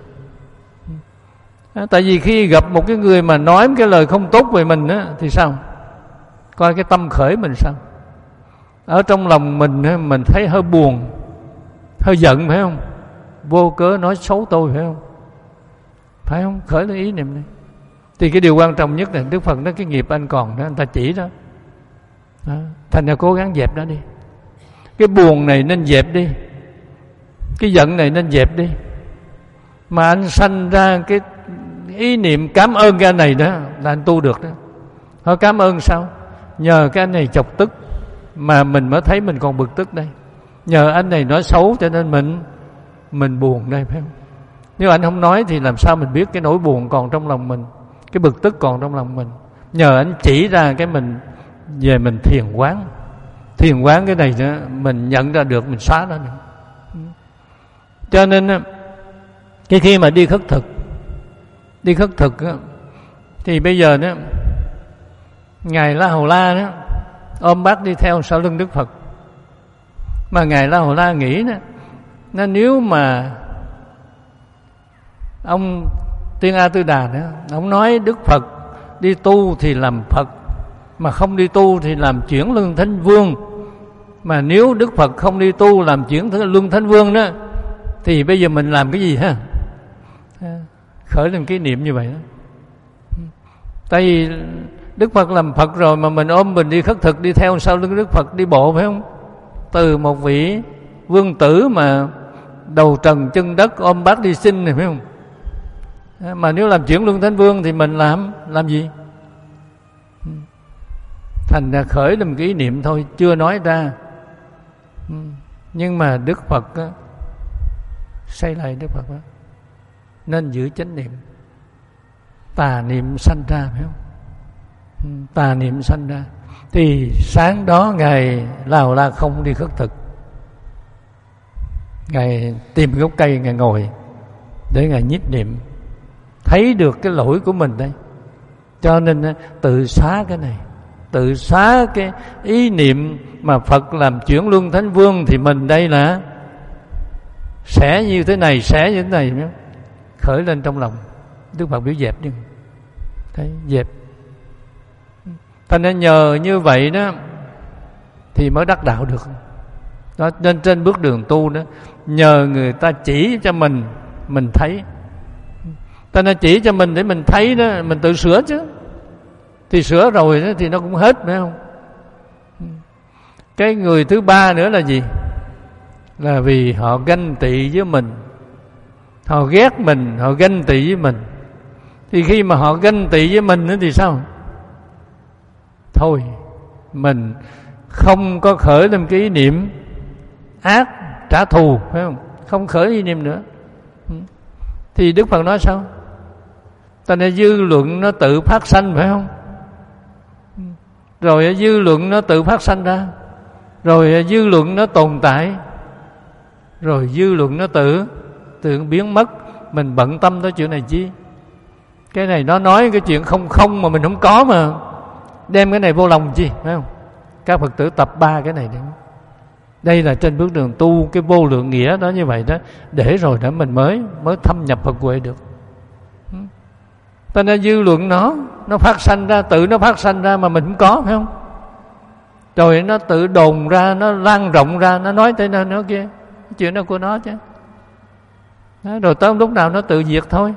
À, tại vì khi gặp một cái người mà nói cái lời không tốt về mình á, thì sao? Coi cái tâm khởi mình sao? Ở trong lòng mình mình thấy hơi buồn, hơi giận phải không? Vô cớ nói xấu tôi phải không? Phải không? Khởi lên ý niệm này. Thì cái điều quan trọng nhất là Đức Phật nói cái nghiệp anh còn đó, anh ta chỉ đó. Đó. Thành ra cố gắng dẹp nó đi. Cái buồn này nên dẹp đi, cái giận này nên dẹp đi. Mà anh sanh ra cái ý niệm cảm ơn cái anh này đó là anh tu được đó. Hỏi cảm ơn sao? Nhờ cái anh này chọc tức mà mình mới thấy mình còn bực tức đây. Nhờ anh này nói xấu cho nên mình mình buồn đây phải không? Nếu anh không nói thì làm sao mình biết cái nỗi buồn còn trong lòng mình, cái bực tức còn trong lòng mình. Nhờ anh chỉ ra cái mình về mình thiền quán. Thiền quán cái này đó, mình nhận ra được, mình xóa nó được. Cho nên cái khi mà đi khất thực, đi khất thực đó, thì bây giờ đó Ngài La Hầu La đó ôm bát đi theo sau lưng Đức Phật. Mà Ngài La Hầu La nghĩ đó, nó nếu mà ông Tiên A Tư Đà đó, ông nói Đức Phật đi tu thì làm Phật, mà không đi tu thì làm chuyển luân thánh vương. Mà nếu Đức Phật không đi tu làm chuyển luân thánh vương đó, thì bây giờ mình làm cái gì ha? Khởi lên cái niệm như vậy đó. Tại vì Đức Phật làm Phật rồi mà mình ôm mình đi khất thực, đi theo sau lưng Đức Phật đi bộ phải không? Từ một vị vương tử mà đầu trần chân đất ôm bát đi xin này phải không? Mà nếu làm chuyển luân thánh vương thì mình làm làm gì? Thành ra khởi lên cái ý niệm thôi, chưa nói ra. Nhưng mà Đức Phật á, xây lại Đức Phật á, nên giữ chánh niệm. Tà niệm sanh ra phải không? Tà niệm sanh ra thì sáng đó Ngài La Hầu La không đi khất thực. Ngài tìm gốc cây, Ngài ngồi để Ngài nhiếp niệm, thấy được cái lỗi của mình đây. Cho nên tự xóa cái này, tự xóa cái ý niệm mà Phật làm chuyển luân thánh vương thì mình đây là sẽ như thế này, sẽ như thế này, khởi lên trong lòng. Đức Phật biểu dẹp đi, thấy dẹp. Thành ra nhờ như vậy đó thì mới đắc đạo được. Đó, nên trên bước đường tu đó, nhờ người ta chỉ cho mình, mình thấy. Ta nó chỉ cho mình để mình thấy đó, mình tự sửa chứ. Thì sửa rồi đó, thì nó cũng hết phải không? Cái người thứ ba nữa là gì? Là vì họ ganh tị với mình, họ ghét mình, họ ganh tị với mình. Thì khi mà họ ganh tị với mình nữa thì sao? Thôi mình không có khởi lên cái ý niệm ác trả thù phải không? Không khởi ý niệm nữa. Thì Đức Phật nói sao? Ta nên dư luận nó tự phát sanh phải không? Rồi dư luận nó tự phát sanh ra, rồi dư luận nó tồn tại, rồi dư luận nó tự tự biến mất. Mình bận tâm tới chuyện này chi? Cái này nó nói cái chuyện không không mà mình không có mà đem cái này vô lòng chi, phải không? Các Phật tử tập ba cái này đi. Đây là trên bước đường tu cái vô lượng nghĩa đó như vậy đó, để rồi đó mình mới mới thâm nhập Phật huệ được. Ta nên dư luận nó nó phát sanh ra, tự nó phát sanh ra mà mình không có, phải không? Rồi nó tự đồn ra, nó lan rộng ra, nó nói tới nơi nó kia, chuyện đó của nó chứ. đó, rồi tới lúc nào nó tự diệt thôi.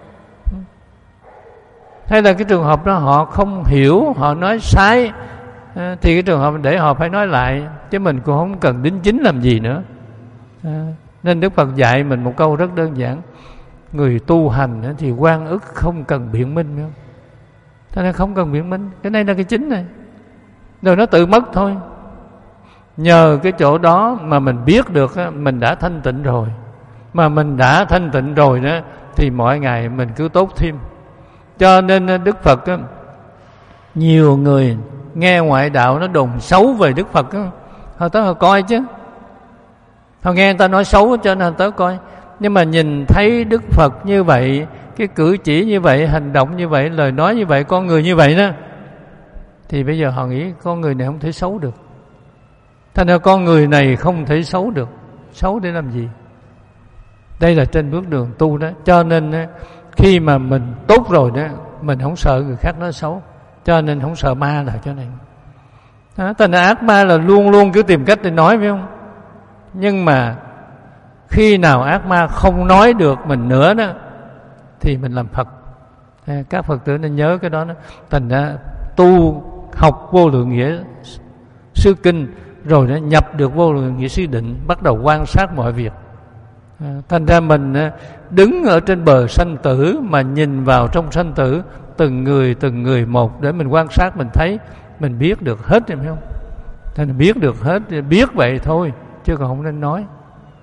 Hay là cái trường hợp đó họ không hiểu, họ nói sai, thì cái trường hợp để họ phải nói lại, chứ mình cũng không cần đính chính làm gì nữa. À, nên Đức Phật dạy mình một câu rất đơn giản: người tu hành thì oan ức không cần biện minh nữa. Thế nên không cần biện minh, cái này là cái chính này, rồi nó tự mất thôi. Nhờ cái chỗ đó mà mình biết được mình đã thanh tịnh rồi, mà mình đã thanh tịnh rồi đó thì mỗi ngày mình cứ tốt thêm. Cho nên Đức Phật á, nhiều người nghe ngoại đạo nó đồn xấu về Đức Phật á, họ tới họ coi chứ, họ nghe người ta nói xấu cho nên họ tới coi. Nhưng mà nhìn thấy Đức Phật như vậy, cái cử chỉ như vậy, hành động như vậy, lời nói như vậy, con người như vậy đó, thì bây giờ họ nghĩ con người này không thể xấu được. Thành ra con người này không thể xấu được. Xấu để làm gì? Đây là trên bước đường tu đó. Cho nên khi mà mình tốt rồi đó, mình không sợ người khác nói xấu, cho nên không sợ ma là cho nên đó. Thành ra ác ma là luôn luôn cứ tìm cách để nói, phải không? Nhưng mà khi nào ác ma không nói được mình nữa đó thì mình làm Phật. Các Phật tử nên nhớ cái đó, đó. Thành ra tu học Vô Lượng Nghĩa Sư Kinh rồi nó nhập được Vô Lượng Nghĩa Sư Định, bắt đầu quan sát mọi việc. Thành ra mình đứng ở trên bờ sanh tử mà nhìn vào trong sanh tử, từng người từng người một để mình quan sát, mình thấy, mình biết được hết, phải không? Thành ra biết được hết, biết vậy thôi chứ còn không nên nói.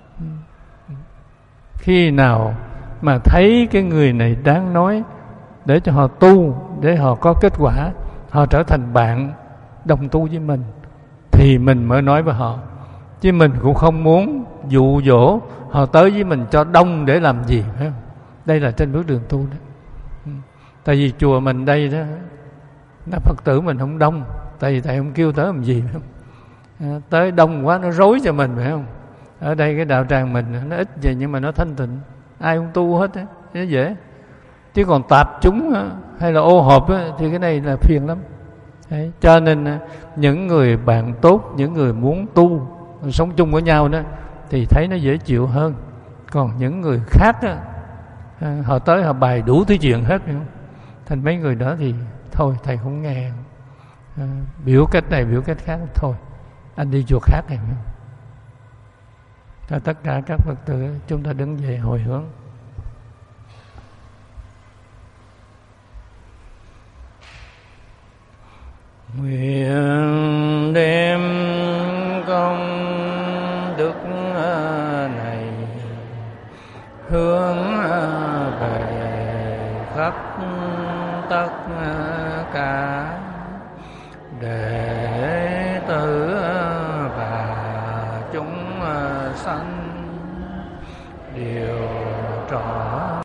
Khi nào mà thấy cái người này đáng nói để cho họ tu, để họ có kết quả, họ trở thành bạn đồng tu với mình, thì mình mới nói với họ. Chứ mình cũng không muốn dụ dỗ họ tới với mình cho đông để làm gì, phải không? Đây là trên bước đường tu đó. Tại vì chùa mình đây đó, là Phật tử mình không đông, tại vì thầy không kêu tới làm gì, phải không? À, tới đông quá nó rối cho mình, phải không? Ở đây cái đạo tràng mình nó ít vậy nhưng mà nó thanh tịnh, ai cũng tu hết á, nó dễ. Chứ còn tạp chúng hay là ô hợp thì cái này là phiền lắm. Đấy, cho nên những người bạn tốt, những người muốn tu, sống chung với nhau đó thì thấy nó dễ chịu hơn. Còn những người khác đó, họ tới họ bày đủ thứ chuyện hết, phải không? Thành mấy người đó thì thôi thầy không nghe, à, biểu cách này biểu cách khác, thôi anh đi chùa khác này. Cho tất cả các Phật tử chúng ta đứng dậy hồi hướng. Nguyện đem công đức này hướng về khắp tất cả đệ